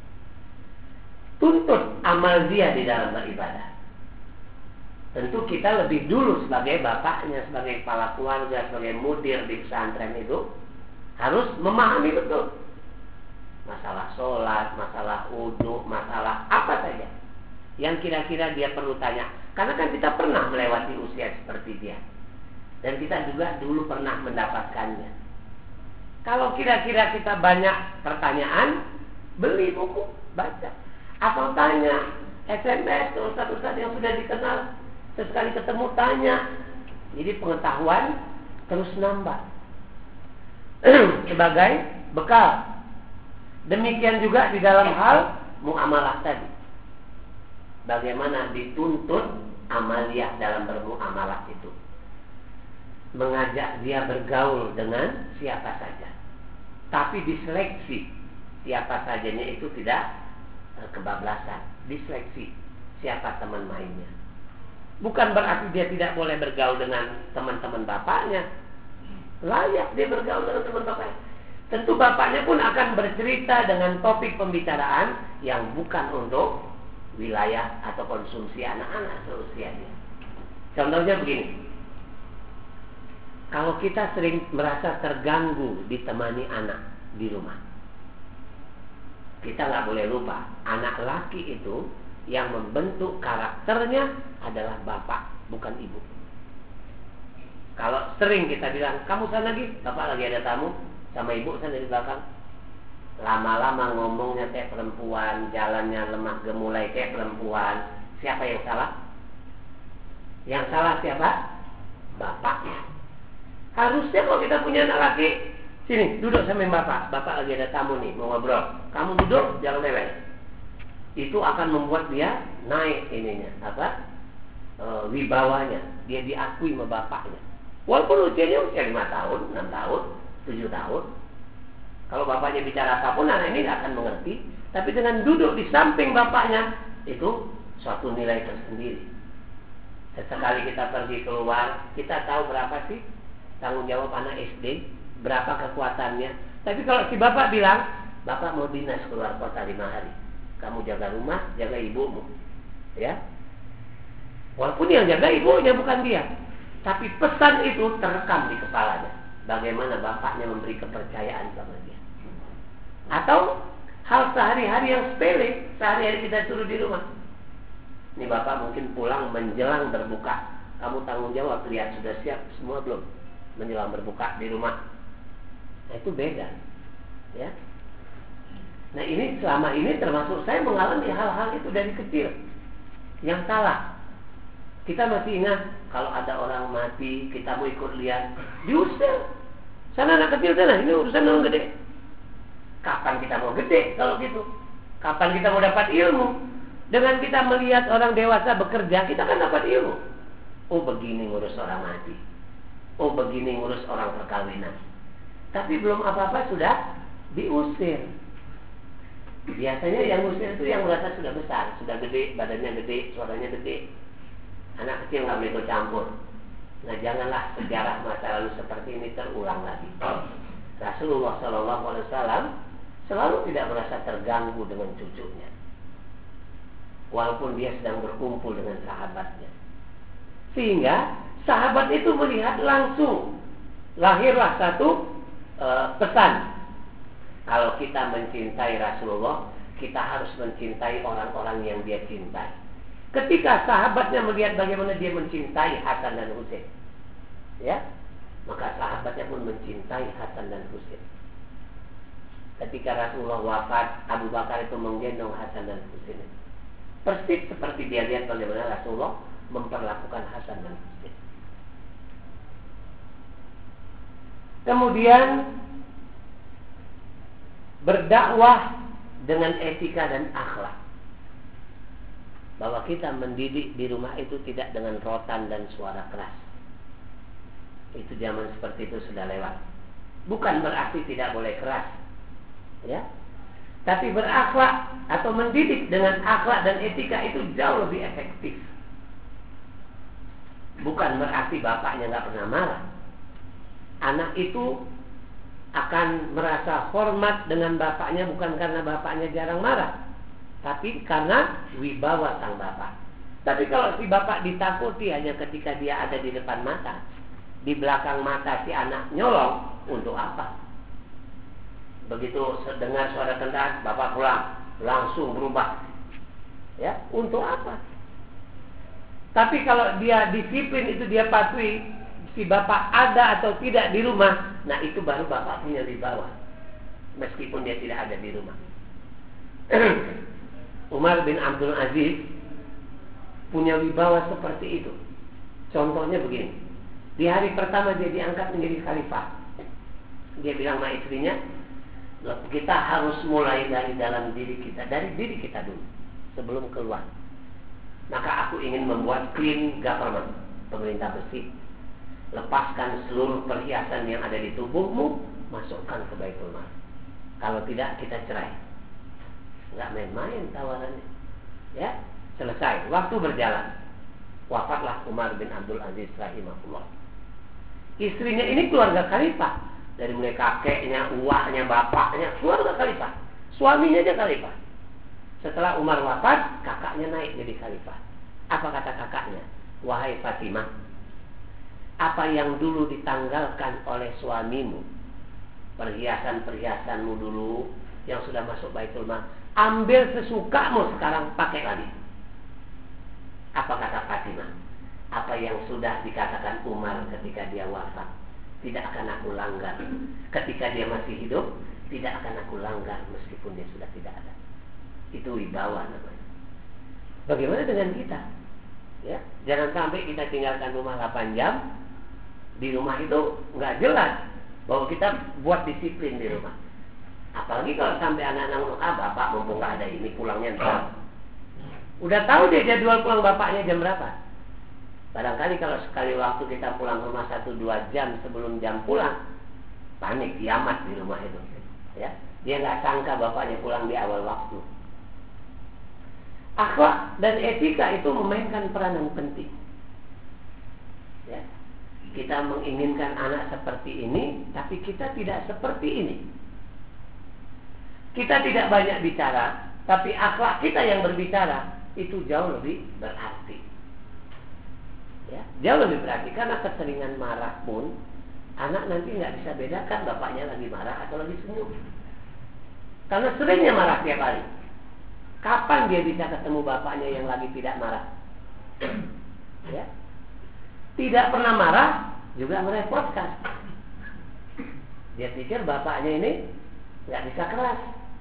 Tuntut amal dia di dalam beribadah. Tentu kita lebih dulu sebagai bapaknya, sebagai kepala keluarga, sebagai mudir di pesantren itu harus memahami betul masalah sholat, masalah wudhu, masalah apa saja yang kira-kira dia perlu tanya. Karena kan kita pernah melewati usia seperti dia, dan kita juga dulu pernah mendapatkannya. Kalau kira-kira kita banyak pertanyaan, beli buku, baca, atau tanya SMS ke ustaz-ustaz yang sudah dikenal. Sesekali ketemu tanya. Jadi pengetahuan terus nambah sebagai bekal. Demikian juga di dalam hal muamalah tadi. Bagaimana dituntut amaliyah dalam bermuamalah itu. Mengajak dia bergaul dengan siapa saja, tapi diseleksi siapa sajanya itu tidak kebablasan. Diseleksi siapa teman mainnya. Bukan berarti dia tidak boleh bergaul dengan teman-teman bapaknya. Layak dia bergaul dengan teman bapaknya. Tentu bapaknya pun akan bercerita dengan topik pembicaraan yang bukan untuk wilayah atau konsumsi anak-anak seusianya. Contohnya begini. Kalau kita sering merasa terganggu ditemani anak di rumah, kita nggak boleh lupa, anak laki itu yang membentuk karakternya adalah bapak, bukan ibu. Kalau sering kita bilang, kamu sana lagi, bapak lagi ada tamu, sama ibu sana di belakang. Lama-lama ngomongnya kayak perempuan, jalannya lemah gemulai kayak perempuan. Siapa yang salah? Yang salah siapa? Bapaknya. Harusnya kalau kita punya anak laki, sini duduk sama bapak. Bapak lagi ada tamu nih, mau ngobrol. Kamu duduk, jangan lewat. Itu akan membuat dia naik ininya, wibawanya. Dia diakui sama bapaknya. Walaupun usianya usia 5 tahun, 6 tahun, 7 tahun. Kalau bapaknya bicara apapun, anak ini tidak akan mengerti. Tapi dengan duduk di samping bapaknya, itu suatu nilai tersendiri. Sesekali kita pergi keluar, kita tahu berapa sih tanggung jawab anak SD, berapa kekuatannya. Tapi kalau si bapak bilang, bapak mau dinas keluar kota 5 hari, kamu jaga rumah, jaga ibumu, ya. Walaupun yang jaga ibunya bukan dia, tapi pesan itu terekam di kepalanya. Bagaimana bapaknya memberi kepercayaan sama dia. Atau hal sehari-hari yang sepele, sehari-hari kita suruh di rumah. Ini bapak mungkin pulang menjelang berbuka, kamu tanggung jawab, lihat sudah siap semua belum menjelang berbuka di rumah. Nah, itu beda, ya. Nah, ini selama ini termasuk saya mengalami hal-hal itu dari kecil yang salah. Kita masih ingat kalau ada orang mati, kita mau ikut lihat, diusir. Sana anak kecil sana, ini urusan orang gede. Kapan kita mau gede kalau gitu? Kapan kita mau dapat ilmu? Dengan kita melihat orang dewasa bekerja, kita kan dapat ilmu. Oh, begini ngurus orang mati. Oh, begini ngurus orang perkawinan. Tapi belum apa-apa sudah diusir. Biasanya yang usir itu yang merasa sudah besar, sudah gede, badannya gede, suaranya gede. Anak kecil nggak boleh ikut campur. Nah, janganlah sejarah masa lalu seperti ini terulang lagi. Rasulullah SAW selalu tidak merasa terganggu dengan cucunya, walaupun dia sedang berkumpul dengan sahabatnya. Sehingga sahabat itu melihat langsung lahirlah satu pesan. Kalau kita mencintai Rasulullah, kita harus mencintai orang-orang yang dia cintai. Ketika sahabatnya melihat bagaimana dia mencintai Hasan dan Husain, ya, maka sahabatnya pun mencintai Hasan dan Husain. Ketika Rasulullah wafat, Abu Bakar itu menggendong Hasan dan Husain. Persis seperti dia lihat bagaimana Rasulullah memperlakukan Hasan dan Husain. Kemudian berdakwah dengan etika dan akhlak. Bahwa kita mendidik di rumah itu tidak dengan rotan dan suara keras. Itu zaman seperti itu sudah lewat. Bukan berarti tidak boleh keras, ya. Tapi berakhlak atau mendidik dengan akhlak dan etika itu jauh lebih efektif. Bukan berarti bapaknya nggak pernah marah. Anak itu akan merasa hormat dengan bapaknya bukan karena bapaknya jarang marah, tapi karena wibawa sang bapak. Tapi kalau si bapak ditakuti hanya ketika dia ada di depan mata, di belakang mata si anak nyolong, untuk apa? Begitu dengar suara kendaraan, bapak pulang, langsung berubah. Ya, untuk apa? Tapi kalau dia disiplin, itu dia patuhi, si bapak ada atau tidak di rumah, nah itu baru bapak punya wibawa, meskipun dia tidak ada di rumah. Umar bin Abdul Aziz punya wibawa seperti itu. Contohnya begini, di hari pertama dia diangkat menjadi khalifah, dia bilang sama istrinya, kita harus mulai dari dalam diri kita, dari diri kita dulu sebelum keluar. Maka aku ingin membuat clean government, pemerintah bersih. Lepaskan seluruh perhiasan yang ada di tubuhmu, masukkan ke Baitul Mal. Kalau tidak, kita cerai. Enggak main-main tawarannya. Ya, selesai. Waktu berjalan, wafatlah Umar bin Abdul Aziz rahimahullah. Istrinya ini keluarga khalifah. Dari mulai kakeknya, uaknya, bapaknya, keluarga khalifah. Suaminya aja khalifah. Setelah Umar wafat, kakaknya naik jadi khalifah. Apa kata kakaknya? Wahai Fatimah, apa yang dulu ditanggalkan oleh suamimu, perhiasan-perhiasanmu dulu yang sudah masuk Baitul Mal, ambil sesukamu sekarang, pakai lagi. Apa kata Fatimah? Apa yang sudah dikatakan Umar ketika dia wafat, tidak akan aku langgar. Ketika dia masih hidup, tidak akan aku langgar meskipun dia sudah tidak ada. Itu wibawa namanya. Bagaimana dengan kita? Ya, jangan sampai kita tinggalkan rumah 8 jam. Di rumah itu nggak jelas bahwa kita buat disiplin di rumah. Apalagi kalau sampai anak-anak bapak mumpung nggak ada ini pulangnya ntar. Udah tahu dia jadwal pulang bapaknya jam berapa. Barangkali kalau sekali waktu kita pulang ke rumah 1-2 jam sebelum jam pulang, panik kiamat di rumah itu. Ya, dia nggak sangka bapaknya pulang di awal waktu. Akhlak dan etika itu memainkan peranan penting. Ya. Kita menginginkan anak seperti ini, tapi kita tidak seperti ini. Kita tidak banyak bicara, tapi akhlak kita yang berbicara itu jauh lebih berarti. Ya, jauh lebih berarti karena keseringan marah pun anak nanti nggak bisa bedakan bapaknya lagi marah atau lagi senyum. Karena seringnya marah tiap hari. Kapan dia bisa ketemu bapaknya yang lagi tidak marah? Ya. Tidak pernah marah juga merepotkan. Dia pikir bapaknya ini nggak bisa keras.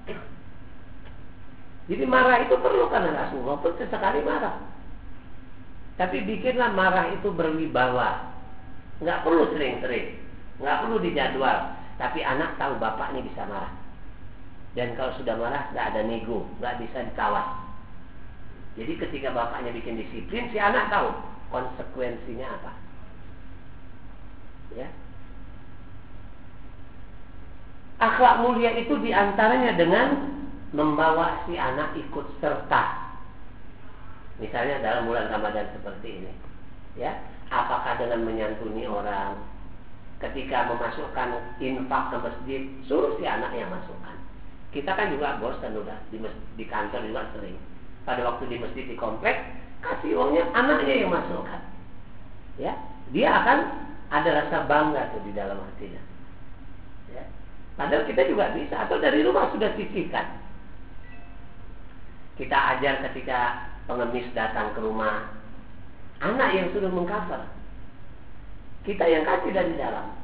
Jadi marah itu perlu karena Rasulullah pun sesekali marah. Tapi bikinlah marah itu berwibawa. Nggak perlu sering-sering, nggak perlu dijadwal. Tapi anak tahu bapaknya bisa marah. Dan kalau sudah marah nggak ada nego, nggak bisa ditawas. Jadi ketika bapaknya bikin disiplin, si anak tahu konsekuensinya apa. Ya. Akhlak mulia itu diantaranya dengan membawa si anak ikut serta. Misalnya dalam bulan Ramadan seperti ini, ya, apakah dengan menyantuni orang, ketika memasukkan infak ke masjid, suruh si anak yang masukkan. Kita kan juga bosan udah di kantor juga sering. Pada waktu di masjid di komplek, kasih uangnya anaknya yang masukkan. Ya, dia akan ada rasa bangga tuh di dalam hatinya. Ya. Padahal kita juga bisa, atau dari rumah sudah sisihkan. Kita ajar ketika pengemis datang ke rumah, anak yang sudah mengcover, kita yang kasih dari dalam.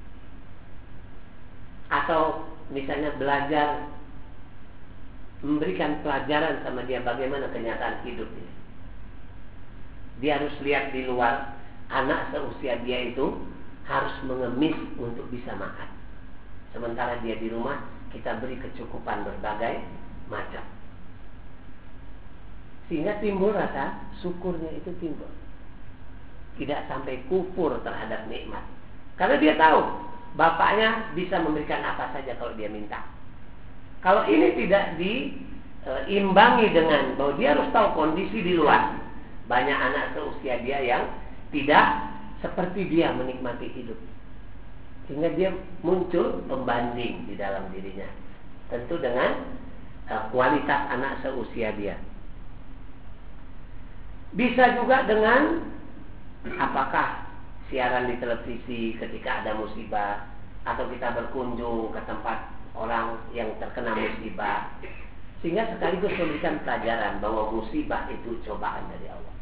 Atau misalnya belajar, memberikan pelajaran sama dia bagaimana kenyataan hidupnya. Dia harus lihat di luar, anak seusia dia itu harus mengemis untuk bisa makan. Sementara dia di rumah, kita beri kecukupan berbagai macam. Sehingga timbul rasa syukurnya itu timbul. Tidak sampai kufur terhadap nikmat. Karena dia tahu bapaknya bisa memberikan apa saja kalau dia minta. Kalau ini tidak diimbangi dengan bahwa dia harus tahu kondisi di luar. Banyak anak seusia dia yang tidak seperti dia menikmati hidup. Sehingga dia muncul pembanding di dalam dirinya. Tentu dengan kualitas anak seusia dia. Bisa juga dengan apakah siaran di televisi ketika ada musibah, atau kita berkunjung ke tempat orang yang terkena musibah, sehingga sekaligus memberikan pelajaran bahwa musibah itu cobaan dari Allah.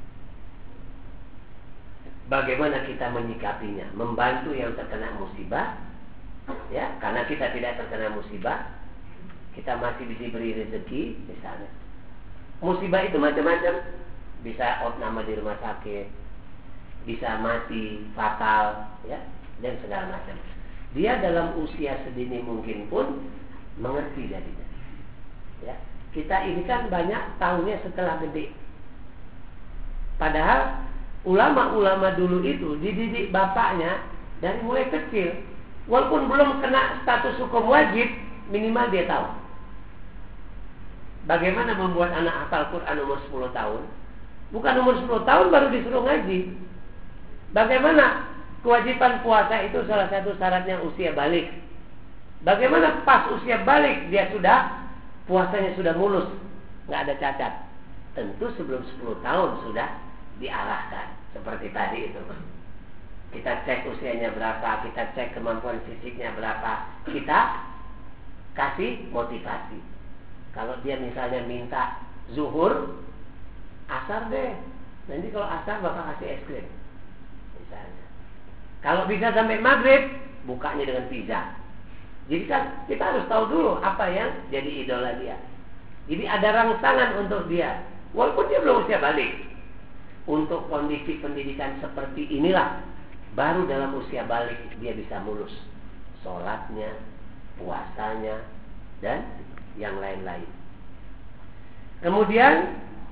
Bagaimana kita menyikapinya, membantu yang terkena musibah, ya, karena kita tidak terkena musibah, kita masih diberi rezeki, misalnya. Musibah itu macam-macam, bisa outnama di rumah sakit, bisa mati fatal, ya, dan segala macam. Dia dalam usia sedini mungkin pun mengerti jadinya. Ya, kita ini kan banyak tahunya setelah gede. Padahal ulama-ulama dulu itu dididik bapaknya dari mulai kecil. Walaupun belum kena status hukum wajib, minimal dia tahu bagaimana membuat anak hafal Quran umur 10 tahun. Bukan umur 10 tahun baru disuruh ngaji. Bagaimana kewajiban puasa itu salah satu syaratnya usia balik. Bagaimana pas usia balik dia sudah puasanya sudah mulus, nggak ada cacat. Tentu sebelum 10 tahun sudah diarahkan seperti tadi itu. Kita cek usianya berapa, kita cek kemampuan fisiknya berapa, kita kasih motivasi. Kalau dia misalnya minta zuhur, asar deh. Nanti kalau asar bapak kasih es krim, misalnya. Kalau bisa sampai maghrib, bukanya dengan pizza. Jadi kan kita harus tahu dulu apa yang jadi idola dia. Jadi ada rangsangan untuk dia, walaupun dia belum usia balik. Untuk kondisi pendidikan seperti inilah, baru dalam usia balik dia bisa mulus sholatnya, puasanya, dan yang lain-lain. Kemudian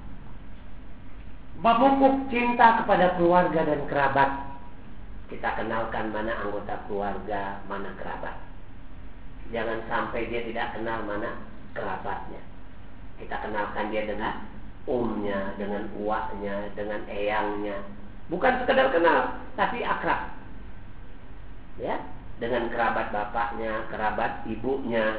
memupuk cinta kepada keluarga dan kerabat. Kita kenalkan mana anggota keluarga, mana kerabat. Jangan sampai dia tidak kenal mana kerabatnya. Kita kenalkan dia dengan umnya, dengan uaknya, dengan eyangnya. Bukan sekedar kenal, tapi akrab. Ya, dengan kerabat bapaknya, kerabat ibunya.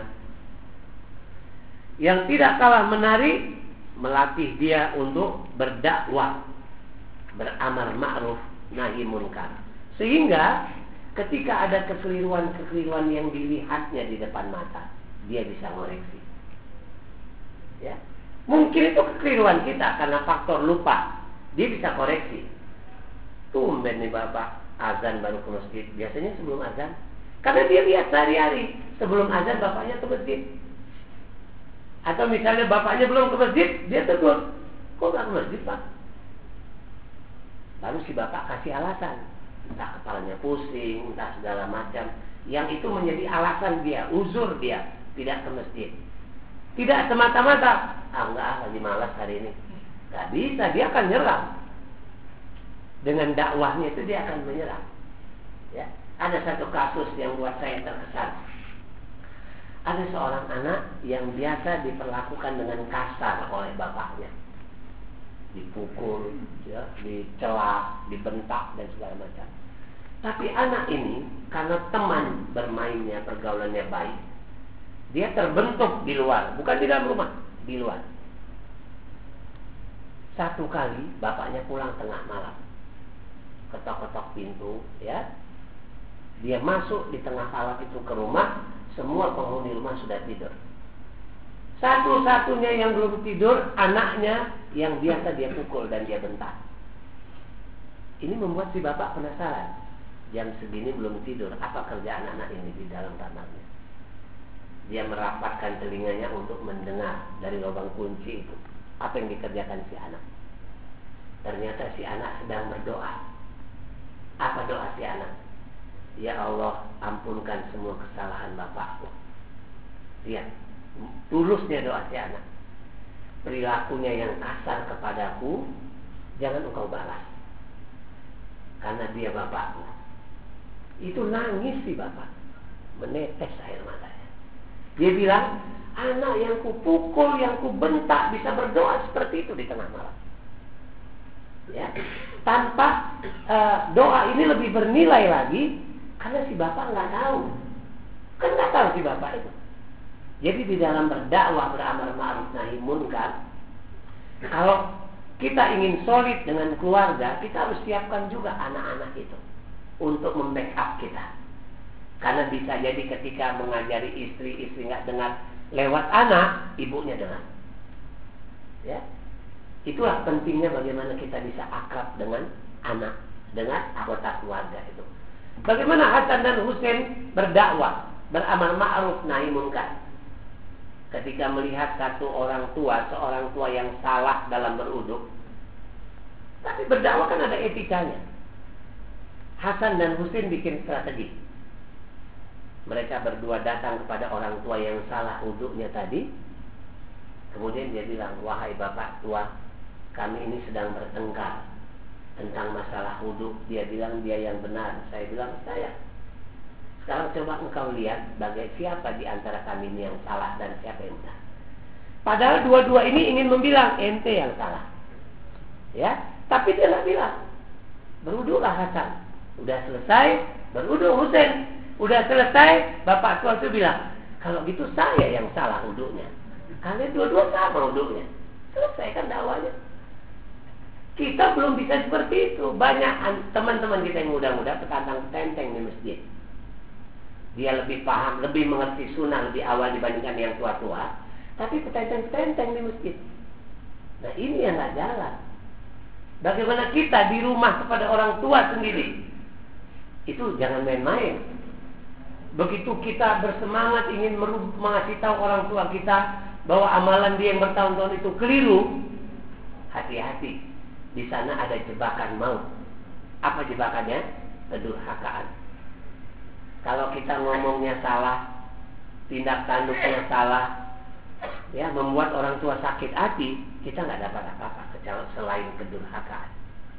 Yang tidak kalah menarik, melatih dia untuk berdakwah, beramar ma'ruf nahi munkar. Sehingga ketika ada kekeliruan-kekeliruan yang dilihatnya di depan mata, dia bisa ngoreksi. Ya. Mungkin itu kekeliruan kita karena faktor lupa. Dia bisa koreksi. Tumben nih bapak azan baru ke masjid. Biasanya sebelum azan, karena dia lihat sehari-hari sebelum azan bapaknya ke masjid. Atau misalnya bapaknya belum ke masjid, dia tegur, kok gak ke masjid pak? Lalu si bapak kasih alasan, entah kepalanya pusing, entah segala macam. Yang itu menjadi alasan dia, uzur dia tidak ke masjid. Tidak semata-mata, enggak, lagi malas hari ini. Gak bisa, dia akan nyerang. Dengan dakwahnya itu dia akan menyerang. Ya, ada satu kasus yang buat saya terkesan. Ada seorang anak yang biasa diperlakukan dengan kasar oleh bapaknya, dipukul, ya, dicela, dibentak dan segala macam. Tapi anak ini karena teman bermainnya, pergaulannya baik, dia terbentuk di luar, bukan di dalam rumah, di luar. Satu kali bapaknya pulang tengah malam, ketok-ketok pintu, ya, Dia masuk di tengah malam itu ke rumah, semua penghuni rumah sudah tidur. Satu-satunya yang belum tidur anaknya yang biasa dia pukul dan dia bentak. Ini membuat si bapak penasaran. Jam segini belum tidur, apa kerjaan anak ini di dalam kamarnya? Dia merapatkan telinganya untuk mendengar dari lubang kunci itu apa yang dikerjakan si anak. Ternyata si anak sedang berdoa. Apa doa si anak? Ya Allah, ampunkan semua kesalahan bapakku. Lihat, tulusnya doa si anak. Perilakunya yang kasar kepadaku jangan engkau balas, karena dia bapakku. Itu nangis si bapak, menetes air matanya. Dia bilang, anak yang kupukul, yang kubentak bisa berdoa seperti itu di tengah malam. Ya, tanpa doa ini lebih bernilai lagi, karena si bapak nggak tahu, kan nggak tahu si bapak itu. Jadi di dalam berdakwah, beramar ma'ruf nahi munkar, kalau kita ingin solid dengan keluarga, kita harus siapkan juga anak-anak itu untuk membackup kita. Karena bisa jadi ketika mengajari istri nggak dengar lewat anak, ibunya dengar. Ya, itulah pentingnya bagaimana kita bisa akrab dengan anak, dengan anggota keluarga itu. Bagaimana Hasan dan Husain berdakwah, beramar ma'ruf nahi munkar. Ketika melihat seorang tua yang salah dalam beruduk, tapi berdakwah kan ada etikanya. Hasan dan Husain bikin strategi. Mereka berdua datang kepada orang tua yang salah wuduknya tadi. Kemudian dia bilang, wahai bapak tua, kami ini sedang bertengkar tentang masalah wuduk. Dia bilang dia yang benar, saya bilang saya. Sekarang coba engkau lihat siapa di antara kami ini yang salah dan siapa yang benar. Padahal dua-dua ini ingin membilang ente yang salah. Ya, tapi dia nggak bilang. Berwuduklah Hasan. Udah selesai, berwuduk Husain. Udah selesai, bapak tua itu bilang, kalau gitu saya yang salah wuduknya. Kalian dua-dua sama wuduknya. Selesai kan dakwahnya. Kita belum bisa seperti itu. Banyak teman-teman kita yang muda-muda petantang-petenteng di masjid. Dia lebih paham, lebih mengerti sunnah lebih awal dibandingkan yang tua-tua. Tapi petenteng-petenteng di masjid. Nah ini yang gak jalan. Bagaimana kita di rumah kepada orang tua sendiri, itu jangan main-main. Begitu kita bersemangat ingin mengasih tahu orang tua kita bahwa amalan dia yang bertahun-tahun itu keliru, hati-hati. Di sana ada jebakan maut. Apa jebakannya? Kedurhakaan. Kalau kita ngomongnya salah, tindak tanduknya salah, ya membuat orang tua sakit hati, kita nggak dapat apa-apa selain kedurhakaan.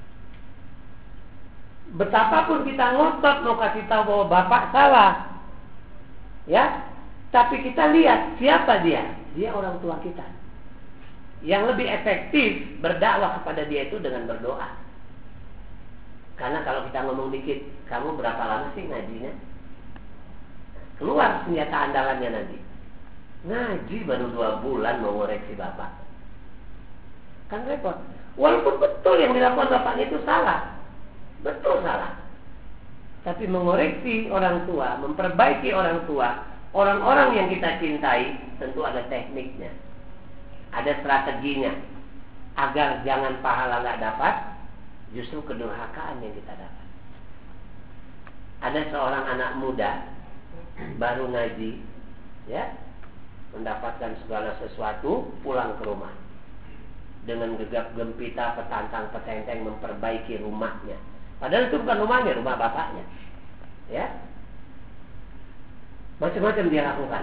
Betapapun kita ngotot mau kasih tahu bahwa bapak salah, ya, tapi kita lihat siapa dia. Dia orang tua kita. Yang lebih efektif berdakwah kepada dia itu dengan berdoa. Karena kalau kita ngomong dikit, kamu berapa lama sih ngajinya? Keluar senjata andalannya nanti. Ngaji baru 2 bulan mau ngoreksi bapak. Kan repot. Walaupun betul yang dilakukan bapaknya itu salah. Betul salah. Tapi mengoreksi orang tua, memperbaiki orang tua, orang-orang yang kita cintai, tentu ada tekniknya. Ada strateginya. Agar jangan pahala gak dapat, justru kedurhakaan yang kita dapat. Ada seorang anak muda baru ngaji, ya, mendapatkan segala sesuatu, pulang ke rumah dengan gegap gempita petantang petenteng memperbaiki rumahnya. Padahal itu bukan rumahnya, rumah bapaknya, ya. Macam-macam dia lakukan.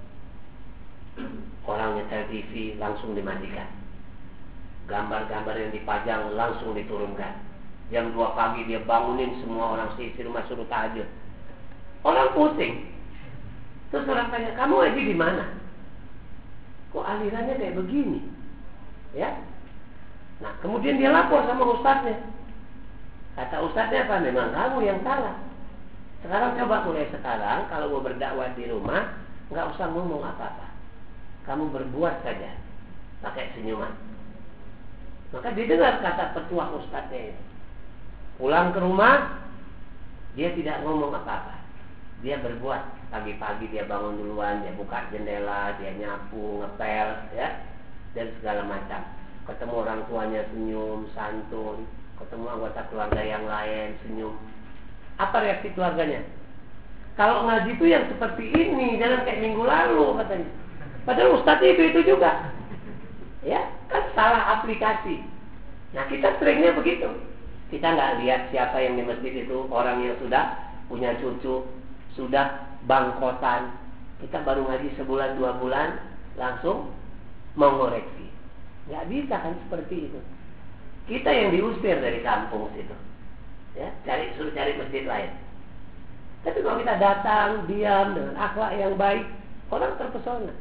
Orang nyetel TV langsung dimatikan, gambar-gambar yang dipajang langsung diturunkan. Jam 2 pagi dia bangunin semua orang seisi rumah suruh tahajud. Orang pusing. Terus orang tanya, kamu ngaji di mana? Kok alirannya kayak begini? Ya. Nah, kemudian dia lapor sama ustadznya. Kata ustadznya apa? Memang kamu yang salah. Sekarang coba mulai sekarang, kalau mau berdakwah di rumah, nggak usah ngomong apa-apa. Kamu berbuat saja, pakai senyuman. Maka didengar kata petua ustadznya itu. Pulang ke rumah, dia tidak ngomong apa-apa. Dia berbuat. Pagi-pagi dia bangun duluan, dia buka jendela, dia nyapu, ngepel, ya, dan segala macam. Ketemu orang tuanya senyum, santun. Ketemu anggota keluarga yang lain senyum. Apa reaksi keluarganya? Kalau ngaji itu yang seperti ini, jangan kayak minggu lalu katanya. Padahal ustadz itu juga, ya kan salah aplikasi. Nah kita seringnya begitu. Kita nggak lihat siapa yang di masjid itu orang yang sudah punya cucu, sudah bangkotan. Kita baru ngaji sebulan 2 bulan langsung mengoreksi. Nggak bisa kan seperti itu. Kita yang diusir dari kampung situ, ya suruh cari masjid lain. Tapi kalau kita datang diam dengan akhlak yang baik, orang terpesona.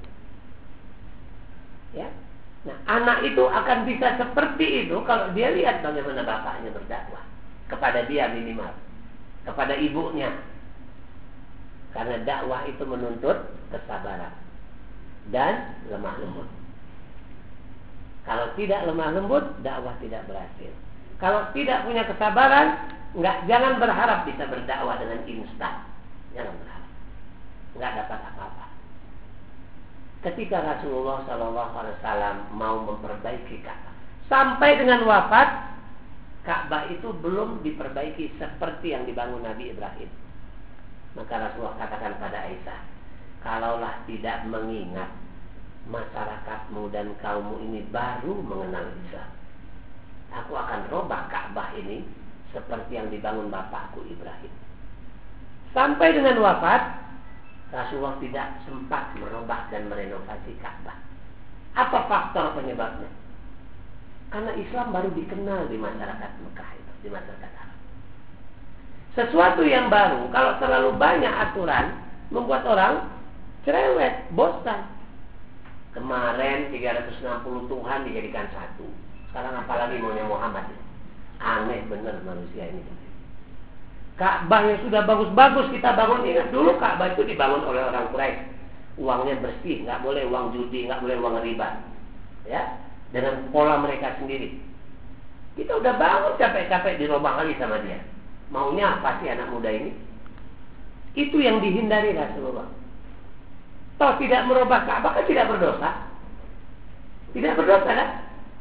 Ya. Nah, anak itu akan bisa seperti itu kalau dia lihat bagaimana bapaknya berdakwah kepada dia minimal, kepada ibunya. Karena dakwah itu menuntut kesabaran dan lemah lembut. Kalau tidak lemah lembut, dakwah tidak berhasil. Kalau tidak punya kesabaran, jangan berharap bisa berdakwah dengan instan. Jangan berharap. Nggak dapat apa-apa. Ketika Rasulullah SAW mau memperbaiki Ka'bah, sampai dengan wafat, Ka'bah itu belum diperbaiki seperti yang dibangun Nabi Ibrahim. Maka Rasulullah katakan pada Aisyah, kalaulah tidak mengingat masyarakatmu dan kaummu ini baru mengenal Islam, aku akan robah Ka'bah ini seperti yang dibangun bapakku Ibrahim. Sampai dengan wafat, Rasulullah tidak sempat merubah dan merenovasi Ka'bah. Apa faktor penyebabnya? Karena Islam baru dikenal di masyarakat Mekah itu, di masyarakat Arab. Sesuatu yang baru, kalau terlalu banyak aturan, membuat orang cerewet, bosan. Kemarin 360 Tuhan dijadikan satu. Sekarang apalagi maunya Muhammad? Aneh bener manusia ini. Ka'bah yang sudah bagus-bagus kita bangun. Ingat dulu Ka'bah itu dibangun oleh orang Quraisy. Uangnya bersih, nggak boleh uang judi, nggak boleh uang riba. Ya, dengan pola mereka sendiri. Kita udah bangun capek-capek dirobah lagi sama dia. Maunya apa sih anak muda ini? Itu yang dihindari Rasulullah. Toh tidak merubah Ka'bah kan tidak berdosa. Tidak berdosa kan?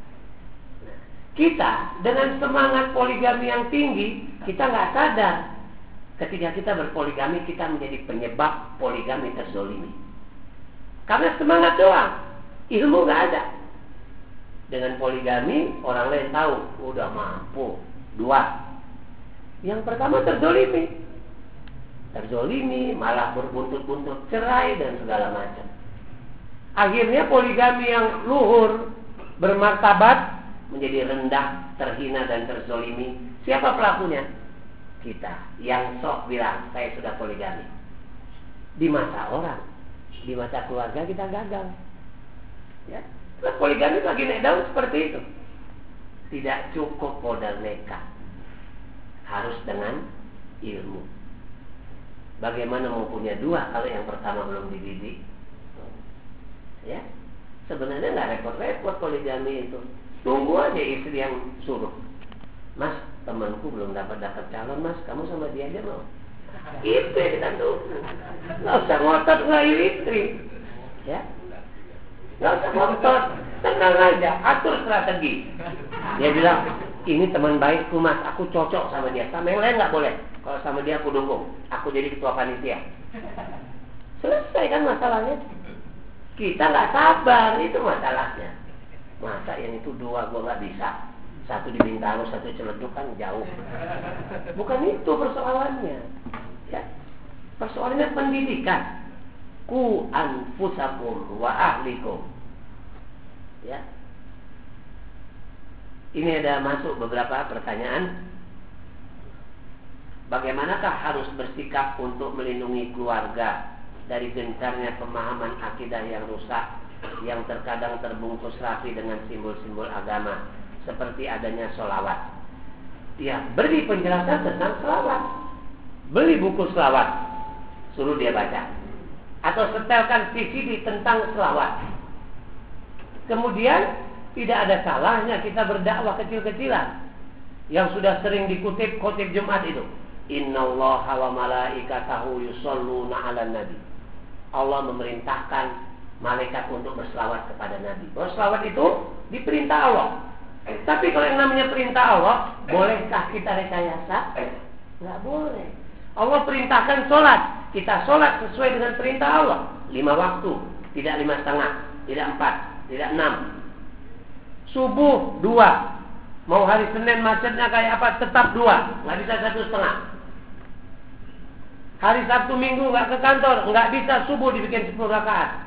Kita dengan semangat poligami yang tinggi, kita nggak sadar ketika kita berpoligami kita menjadi penyebab poligami terzolimi. Karena semangat doang, ilmu nggak ada. Dengan poligami orang lain tahu, udah mampu 2. Yang pertama terzolimi, malah berbuntut-buntut cerai dan segala macam. Akhirnya poligami yang luhur, bermartabat menjadi rendah, terhina dan terzolimi. Siapa pelakunya? Kita yang sok bilang saya sudah poligami. Di mata orang, di mata keluarga kita gagal. Ya, terus poligami lagi naik daun seperti itu. Tidak cukup modal nekat, harus dengan ilmu. Bagaimana mau punya 2 kalau yang pertama belum dididik? Ya, sebenarnya nggak repot-repot poligami itu. Tunggu aja istri yang suruh. Mas, temanku belum dapat calon, mas, kamu sama dia aja mau. Itu yang kita tunggu. Nggak usah ngotot ngelain istri, ya. Nggak usah ngotot, tenang aja, atur strategi. Dia bilang, ini teman baikku mas, aku cocok sama dia. Sama yang lain nggak boleh. Kalau sama dia aku dukung, aku jadi ketua panitia. Selesai kan masalahnya. Kita nggak sabar, itu masalahnya. Masa yang itu 2 gue nggak bisa, 1 di Bintaro, 1 di Ciledug kan jauh. Bukan itu persoalannya, ya. Persoalannya pendidikan. Ku anfusakum wa ahlikum. Ya. Ini ada masuk beberapa pertanyaan. Bagaimanakah harus bersikap untuk melindungi keluarga dari gencarnya pemahaman akidah yang rusak, yang terkadang terbungkus rapi dengan simbol-simbol agama seperti adanya sholawat? Ya, beri penjelasan tentang sholawat. Beli buku sholawat, suruh dia baca. Atau setelkan VCD tentang sholawat. Kemudian tidak ada salahnya kita berdakwah kecil-kecilan yang sudah sering dikutip khotib Jumat itu. Innallaha wa malaikatahu yusholluna 'alan nabi. Allah memerintahkan malaikat untuk berselawat kepada Nabi. Bahwa selawat itu diperintah Allah. Tapi kalau yang namanya perintah Allah, bolehkah kita rekayasa? Nggak boleh. Allah perintahkan sholat, kita sholat sesuai dengan perintah Allah. 5 waktu, tidak 5,5, tidak 4, tidak 6. Subuh 2. Mau hari Senin macetnya kayak apa, tetap 2, nggak bisa 1,5. Hari Sabtu Minggu nggak ke kantor, nggak bisa subuh dibikin 10 rakaat.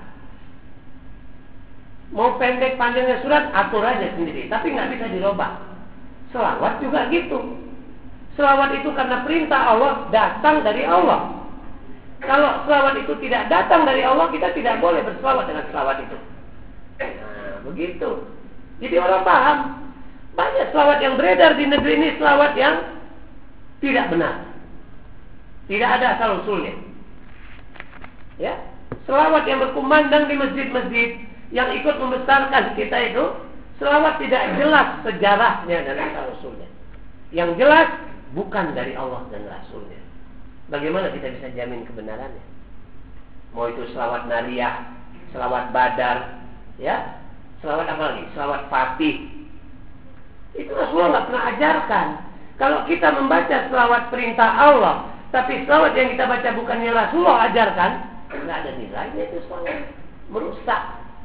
Mau pendek panjangnya surat, atur aja sendiri, tapi nggak bisa dirubah. Selawat juga gitu. Selawat itu karena perintah Allah, datang dari Allah. Kalau selawat itu tidak datang dari Allah, kita tidak boleh berselawat dengan selawat itu. Nah, begitu. Jadi orang paham. Banyak selawat yang beredar di negeri ini, selawat yang tidak benar. Tidak ada asal usulnya. Ya, selawat yang berkumandang di masjid-masjid yang ikut membesarkan kita itu, selawat tidak jelas sejarahnya dan asal usulnya. Yang jelas bukan dari Allah dan Rasulnya. Bagaimana kita bisa jamin kebenarannya? Mau itu selawat nariyah, selawat badar, ya, selawat apa lagi? Selawat fatih. Itu Rasulullah nggak pernah ajarkan. Kalau kita membaca selawat perintah Allah, tapi selawat yang kita baca bukannya Rasulullah ajarkan, nggak ada nilainya itu selawat, merusak.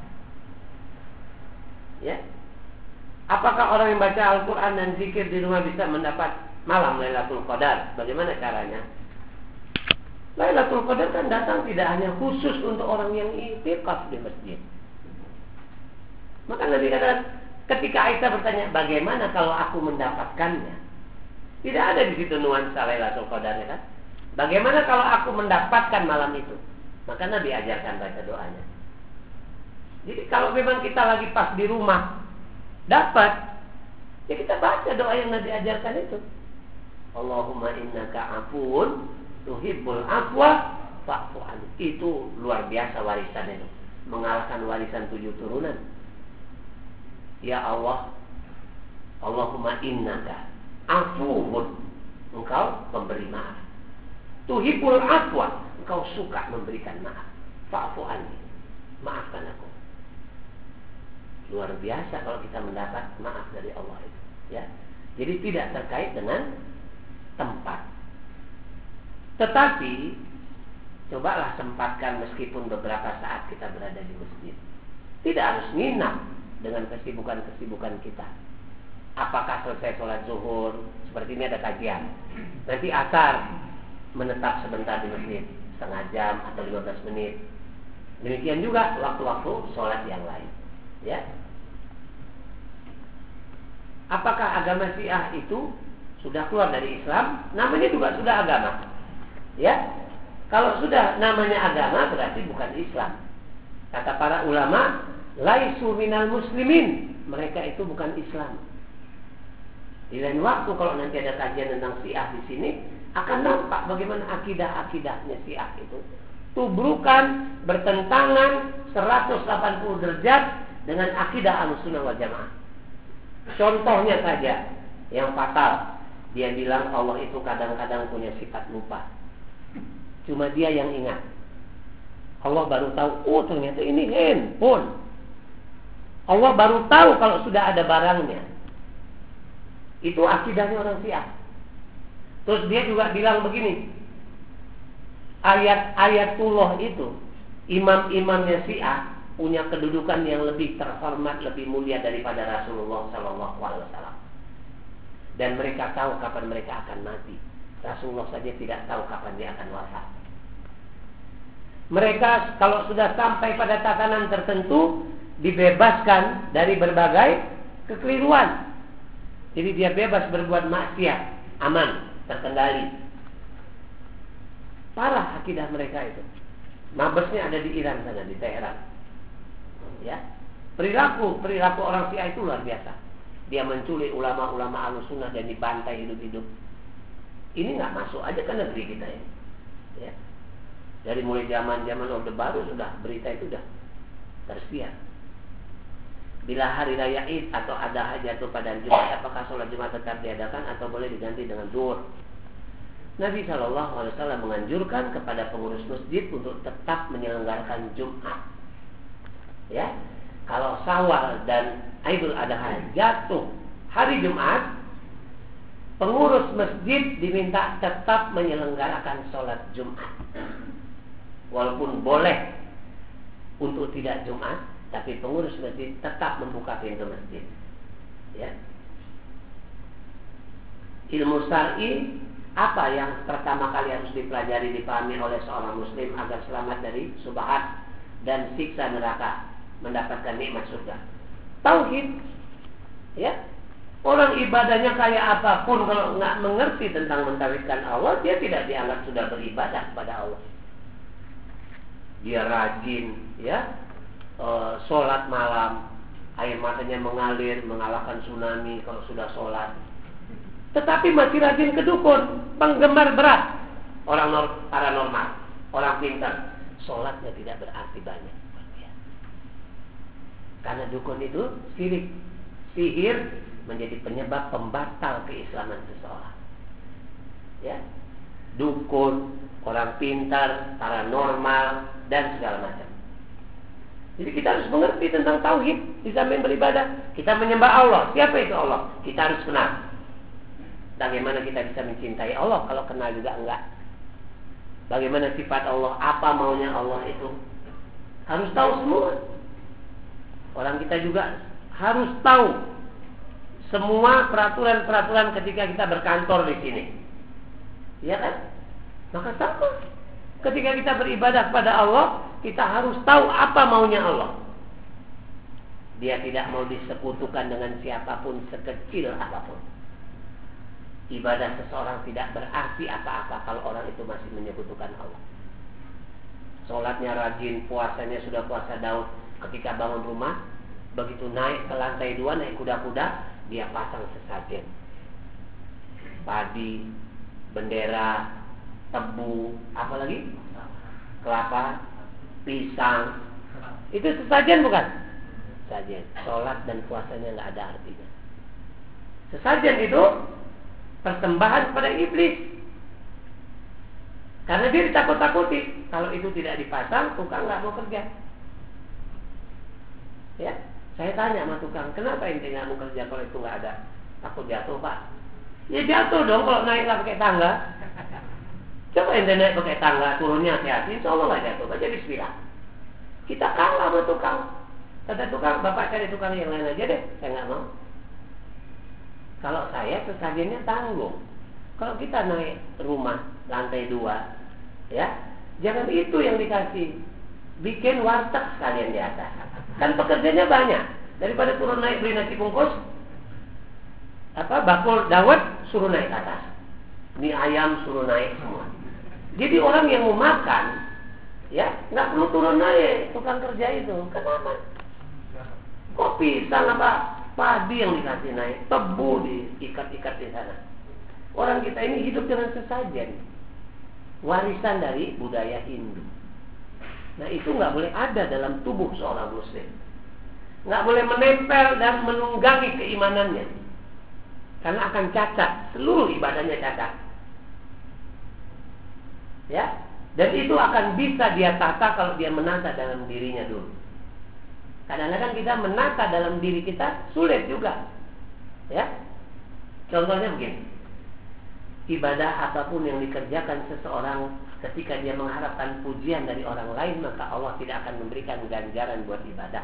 Ya, apakah orang yang baca Al-Quran dan zikir di rumah bisa mendapat malam Lailatul Qadar? Bagaimana caranya? Lailatul Qadar kan datang tidak hanya khusus untuk orang yang i'tikaf di masjid. Maka Nabi kata, ketika Aisyah bertanya, bagaimana kalau aku mendapatkannya? Tidak ada di situ nuansa Lailatul Qadar, kan? Bagaimana kalau aku mendapatkan malam itu? Maka Nabi ajarkan baca doanya. Jadi kalau memang kita lagi pas di rumah dapat, ya kita baca doa yang Nabi ajarkan itu. Allahumma innaka afuun tuhibbul afwa fa'fu anhu. Itu luar biasa warisan itu, mengalahkan warisan 7 turunan. Ya Allah, Allahumma innaka afuun, engkau pemberi maaf. Tuhibbul afwa, engkau suka memberikan maaf. Fa'fu anni, maafkan aku. Luar biasa kalau kita mendapat maaf dari Allah itu, ya. Jadi tidak terkait dengan tempat. Tetapi cobalah sempatkan meskipun beberapa saat kita berada di masjid. Tidak harus nginap dengan kesibukan-kesibukan kita. Apakah selesai sholat zuhur, seperti ini ada kajian, nanti asar menetap sebentar di masjid, setengah jam atau 15 menit. Demikian juga waktu-waktu sholat yang lain. Ya, apakah agama Syiah itu sudah keluar dari Islam? Namanya juga sudah agama. Ya, kalau sudah namanya agama berarti bukan Islam. Kata para ulama, laisu minal muslimin, mereka itu bukan Islam. Di lain waktu kalau nanti ada kajian tentang Syiah di sini, akan nampak bagaimana akidah-akidahnya Syiah itu tubrukan, bertentangan 180 derajat dengan akidah Ahlussunnah wal Jamaah. Contohnya saja yang fatal, dia bilang Allah itu kadang-kadang punya sifat lupa. Cuma dia yang ingat. Allah baru tahu, oh ternyata ini handphone. Allah baru tahu kalau sudah ada barangnya. Itu akidahnya orang Syiah. Terus dia juga bilang begini, ayat-ayatullah itu, imam-imamnya Syiah punya kedudukan yang lebih terhormat, lebih mulia daripada Rasulullah SAW. Dan mereka tahu kapan mereka akan mati. Rasulullah saja tidak tahu kapan dia akan wafat. Mereka kalau sudah sampai pada tatanan tertentu, dibebaskan dari berbagai kekeliruan. Jadi dia bebas berbuat maksiat, aman, terkendali. Parah akidah mereka itu. Mabesnya ada di Iran sana, di Teheran. Ya, perilaku orang Syiah itu luar biasa. Dia menculik ulama-ulama Ahlussunnah dan dibantai hidup-hidup. Ini nggak masuk aja ke negeri kita ini. Ya, dari mulai zaman Orde Baru sudah berita itu sudah tersiar. Bila hari raya Id atau ada hajat pada hari Jumat, apakah sholat Jumat tetap diadakan atau boleh diganti dengan zuhur? Nabi SAW menganjurkan kepada pengurus masjid untuk tetap menyelenggarakan Jumat. Ya, kalau Syawal dan Idul Adha jatuh hari Jumat, pengurus masjid diminta tetap menyelenggarakan sholat Jumat. Walaupun boleh untuk tidak Jumat, tapi pengurus masjid tetap membuka pintu masjid. Ya. Ilmu syar'i apa yang pertama kali harus dipelajari, dipahami oleh seorang muslim agar selamat dari subhat dan siksa neraka, mendapatkan nikmat surga? Tauhid. Ya. Orang ibadahnya kayak apapun, kalau nggak mengerti tentang mentauhidkan Allah, dia tidak dianggap sudah beribadah kepada Allah. Dia rajin, ya, sholat malam, air matanya mengalir, mengalahkan tsunami kalau sudah sholat. Tetapi masih rajin ke dukun, penggemar berat, orang paranormal, orang pintar. Sholatnya tidak berarti banyak. Karena dukun itu sirik, sihir menjadi penyebab pembatal keislaman seseorang. Ya, dukun, orang pintar, paranormal, dan segala macam. Jadi kita harus mengerti tentang tauhid di samping beribadah. Kita menyembah Allah. Siapa itu Allah? Kita harus kenal. Bagaimana kita bisa mencintai Allah kalau kenal juga enggak? Bagaimana sifat Allah? Apa maunya Allah itu? Harus tahu semua. Orang kita juga harus tahu semua peraturan-peraturan ketika kita berkantor di sini. Iya kan? Maka sama. Ketika kita beribadah kepada Allah, kita harus tahu apa maunya Allah. Dia tidak mau disekutukan dengan siapapun, sekecil apapun. Ibadah seseorang tidak berarti apa-apa kalau orang itu masih menyekutukan Allah. Sholatnya rajin, puasanya sudah puasa Daud. Ketika bangun rumah, begitu naik ke lantai 2, naik kuda-kuda, dia pasang sesajen. Padi, bendera, tebu, apa lagi? Kelapa, pisang. Itu sesajen bukan? Sesajen. Sholat dan puasanya nggak ada artinya. Sesajen itu persembahan kepada iblis. Karena dia ditakut-takuti. Kalau itu tidak dipasang, tukang nggak mau kerja. Ya, saya tanya sama tukang, kenapa ente nggak mau kerja kalau itu nggak ada? Takut jatuh, Pak. Ya jatuh dong kalau naik nggak pakai tangga. Coba ente naik pakai tangga, turunnya hati-hati, insya Allah nggak jatuh. Baca bismillah. Kita kalah sama tukang. Kata tukang, bapak cari tukang yang lain aja deh. Saya nggak mau. Kalau saya sesajennya tanggung. Kalau kita naik rumah lantai 2, ya, jangan itu yang dikasih. Bikin warteg sekalian di atas. Kan pekerjanya banyak. Daripada turun naik beli nasi bungkus, bakul dawet suruh naik ke atas. Mie ayam suruh naik semua. Jadi orang yang mau makan, ya, nggak perlu turun naik tukang kerja itu. Kenapa? Kok pisang apa padi yang dikasih naik, tebu diikat-ikat di sana. Orang kita ini hidup dengan sesajen, warisan dari budaya Hindu. Nah itu nggak boleh ada dalam tubuh seorang muslim. Nggak boleh menempel dan menunggangi keimanannya, karena akan cacat, seluruh ibadahnya cacat. Ya, dan itu akan bisa dia tata kalau dia menata dalam dirinya dulu. Kadang-kadang kita menata dalam diri kita sulit juga. Ya, contohnya begini. Ibadah apapun yang dikerjakan seseorang, ketika dia mengharapkan pujian dari orang lain, maka Allah tidak akan memberikan ganjaran buat ibadah.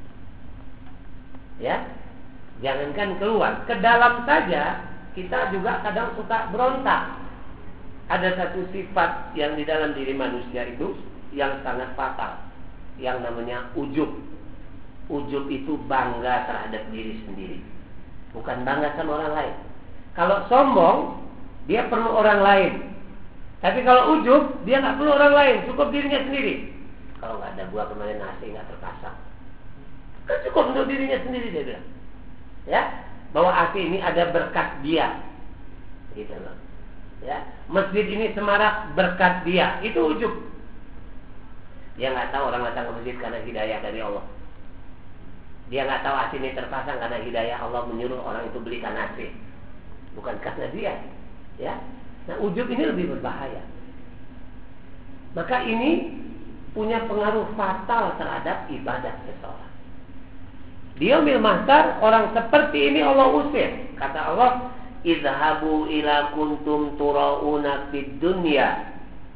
Ya, jangankan keluar, ke dalam saja kita juga kadang suka berontak. Ada satu sifat yang di dalam diri manusia itu yang sangat fatal, yang namanya ujub. Ujub itu bangga terhadap diri sendiri, bukan bangga sama orang lain. Kalau sombong, dia perlu orang lain. Tapi kalau ujub, dia nggak perlu orang lain, cukup dirinya sendiri. Kalau nggak ada gua kemarin nasi nggak terpasang, kan cukup untuk dirinya sendiri, dia bilang. Ya, bahwa AC ini ada berkat dia, gitu loh. Ya, masjid ini semarak berkat dia, itu ujub. Dia nggak tahu orang datang ke masjid karena hidayah dari Allah. Dia nggak tahu AC ini terpasang karena hidayah Allah menyuruh orang itu belikan AC, bukan karena dia. Ya, Nah, ujub ini lebih berbahaya. Maka ini punya pengaruh fatal terhadap ibadah seseorang. Di yaumil mahsyar, orang seperti ini Allah usir. Kata Allah, "Idhabu ila kuntum turauna fid dunya.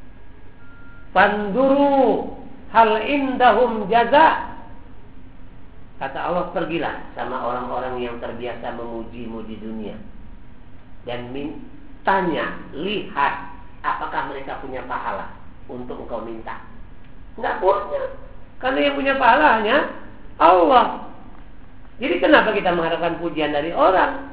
Fanduru hal indahum jaza." Kata Allah, pergilah sama orang-orang yang terbiasa memujimu di dunia. Dan tanya, lihat, apakah mereka punya pahala untuk engkau minta. Enggak punya. Karena yang punya pahala hanya Allah. Jadi kenapa kita mengharapkan pujian dari orang?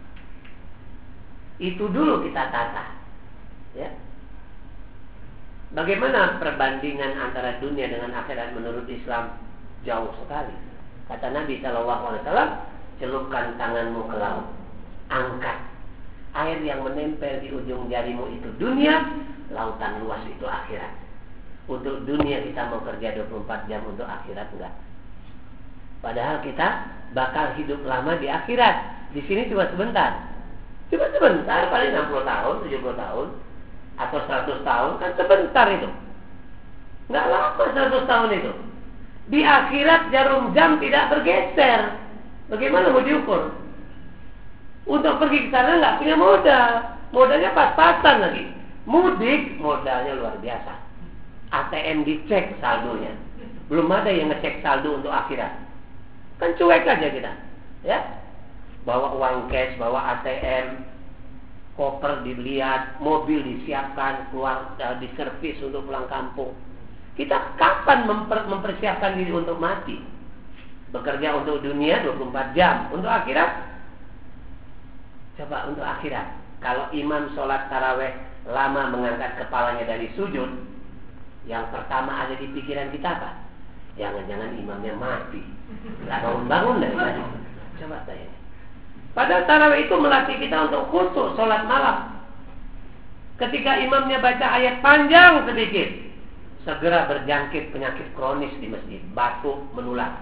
Itu dulu kita tata. Ya. Bagaimana perbandingan antara dunia dengan akhirat menurut Islam? Jauh sekali. Kata Nabi SAW, celupkan tanganmu ke laut, angkat. Air yang menempel di ujung jarimu itu dunia, lautan luas itu akhirat. Untuk dunia kita mau kerja 24 jam, untuk akhirat enggak. Padahal kita bakal hidup lama di akhirat. Di sini cuma sebentar. Cuma sebentar, paling 60 tahun, 70 tahun, atau 100 tahun, kan sebentar itu. Enggak lama 100 tahun itu. Di akhirat jarum jam tidak bergeser. Bagaimana mau diukur? Untuk pergi ke sana nggak punya modal. Modalnya pas-pasan lagi. Mudik modalnya luar biasa. ATM dicek saldonya. Belum ada yang ngecek saldo untuk akhirat. Kan cuek aja kita. Ya. Bawa uang cash, bawa ATM, koper dilihat, mobil disiapkan, keluar diservis untuk pulang kampung. Kita kapan mempersiapkan diri untuk mati? Bekerja untuk dunia 24 jam. Untuk akhirat? Coba untuk akhirat. Kalau imam sholat taraweh lama mengangkat kepalanya dari sujud, yang pertama ada di pikiran kita apa? Jangan-jangan imamnya mati. Gak bangun-bangun dari tadi. Coba tanya. Padahal taraweh itu melatih kita untuk khusyuk sholat malam. Ketika imamnya baca ayat panjang sedikit, segera berjangkit penyakit kronis di masjid, batuk menular.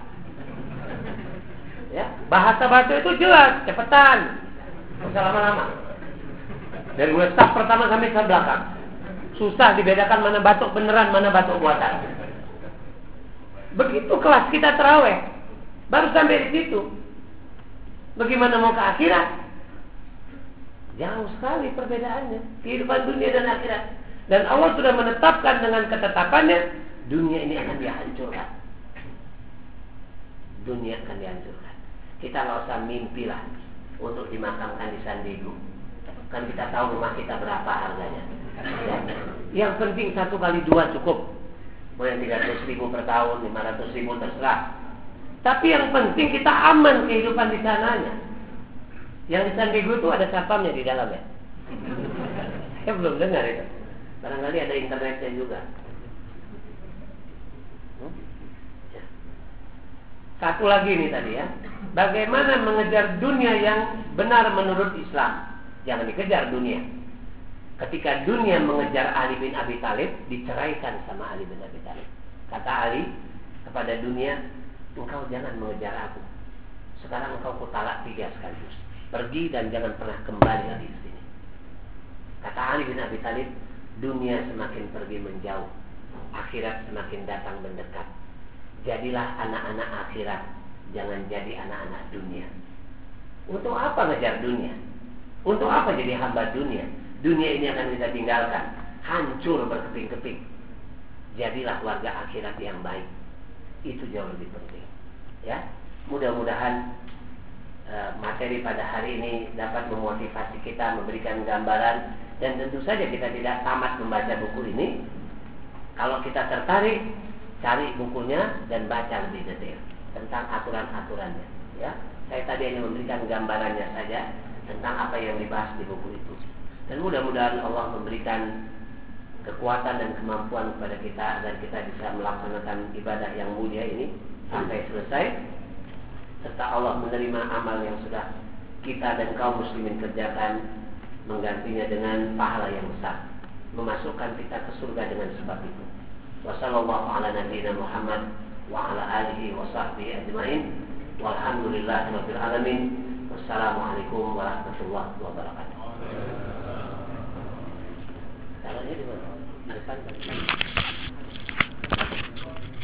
Ya, bahasa batuk itu jelas, cepetan, usah lama-lama. Dari mulai staf pertama sampai staf belakang, susah dibedakan mana batuk beneran, mana batuk buatan. Begitu kelas kita taraweh, baru sampai di situ. Bagaimana mau ke akhirat? Jauh sekali perbedaannya, kehidupan dunia dan akhirat. Dan Allah sudah menetapkan dengan ketetapannya, dunia ini akan dihancurkan. Dunia akan dihancurkan. Kita nggak usah mimpilah untuk dimakamkan di San Diego. Kan kita tahu rumah kita berapa harganya. Ya. Yang penting 1x2 cukup. Mulai 300.000 per tahun, 500.000 terserah. Tapi yang penting kita aman kehidupan di sananya. Yang di San Diego itu ada satpamnya di dalam ya. Saya belum dengar itu. Barangkali ada internetnya juga. Ya. Satu lagi nih tadi ya. Bagaimana mengejar dunia yang benar menurut Islam? Jangan dikejar dunia. Ketika dunia mengejar Ali bin Abi Thalib, diceraikan sama Ali bin Abi Thalib. Kata Ali kepada dunia, engkau jangan mengejar aku. Sekarang engkau kutalak 3 sekaligus. Pergi dan jangan pernah kembali lagi ke sini. Kata Ali bin Abi Thalib, dunia semakin pergi menjauh, akhirat semakin datang mendekat. Jadilah anak-anak akhirat, jangan jadi anak-anak dunia. Untuk apa ngejar dunia? Untuk apa jadi hamba dunia? Dunia ini akan kita tinggalkan, hancur berkeping-keping. Jadilah warga akhirat yang baik. Itu jauh lebih penting. Ya, mudah-mudahan materi pada hari ini dapat memotivasi kita, memberikan gambaran. Dan tentu saja kita tidak tamat membaca buku ini. Kalau kita tertarik, cari bukunya dan baca lebih detail tentang aturan-aturannya. Ya, saya tadi hanya memberikan gambarannya saja tentang apa yang dibahas di buku itu. Dan mudah-mudahan Allah memberikan kekuatan dan kemampuan kepada kita agar kita bisa melaksanakan ibadah yang mulia ini sampai selesai, serta Allah menerima amal yang sudah kita dan kaum muslimin kerjakan, menggantinya dengan pahala yang besar, memasukkan kita ke surga dengan sebab itu. Wassallallahu ala nabiyyina Muhammad wa ala alihi wa sahbihi ajmain. Walhamdulillahirabbil alamin. Wassalamualaikum warahmatullahi wabarakatuh. Jalannya di mana? Di depan kan?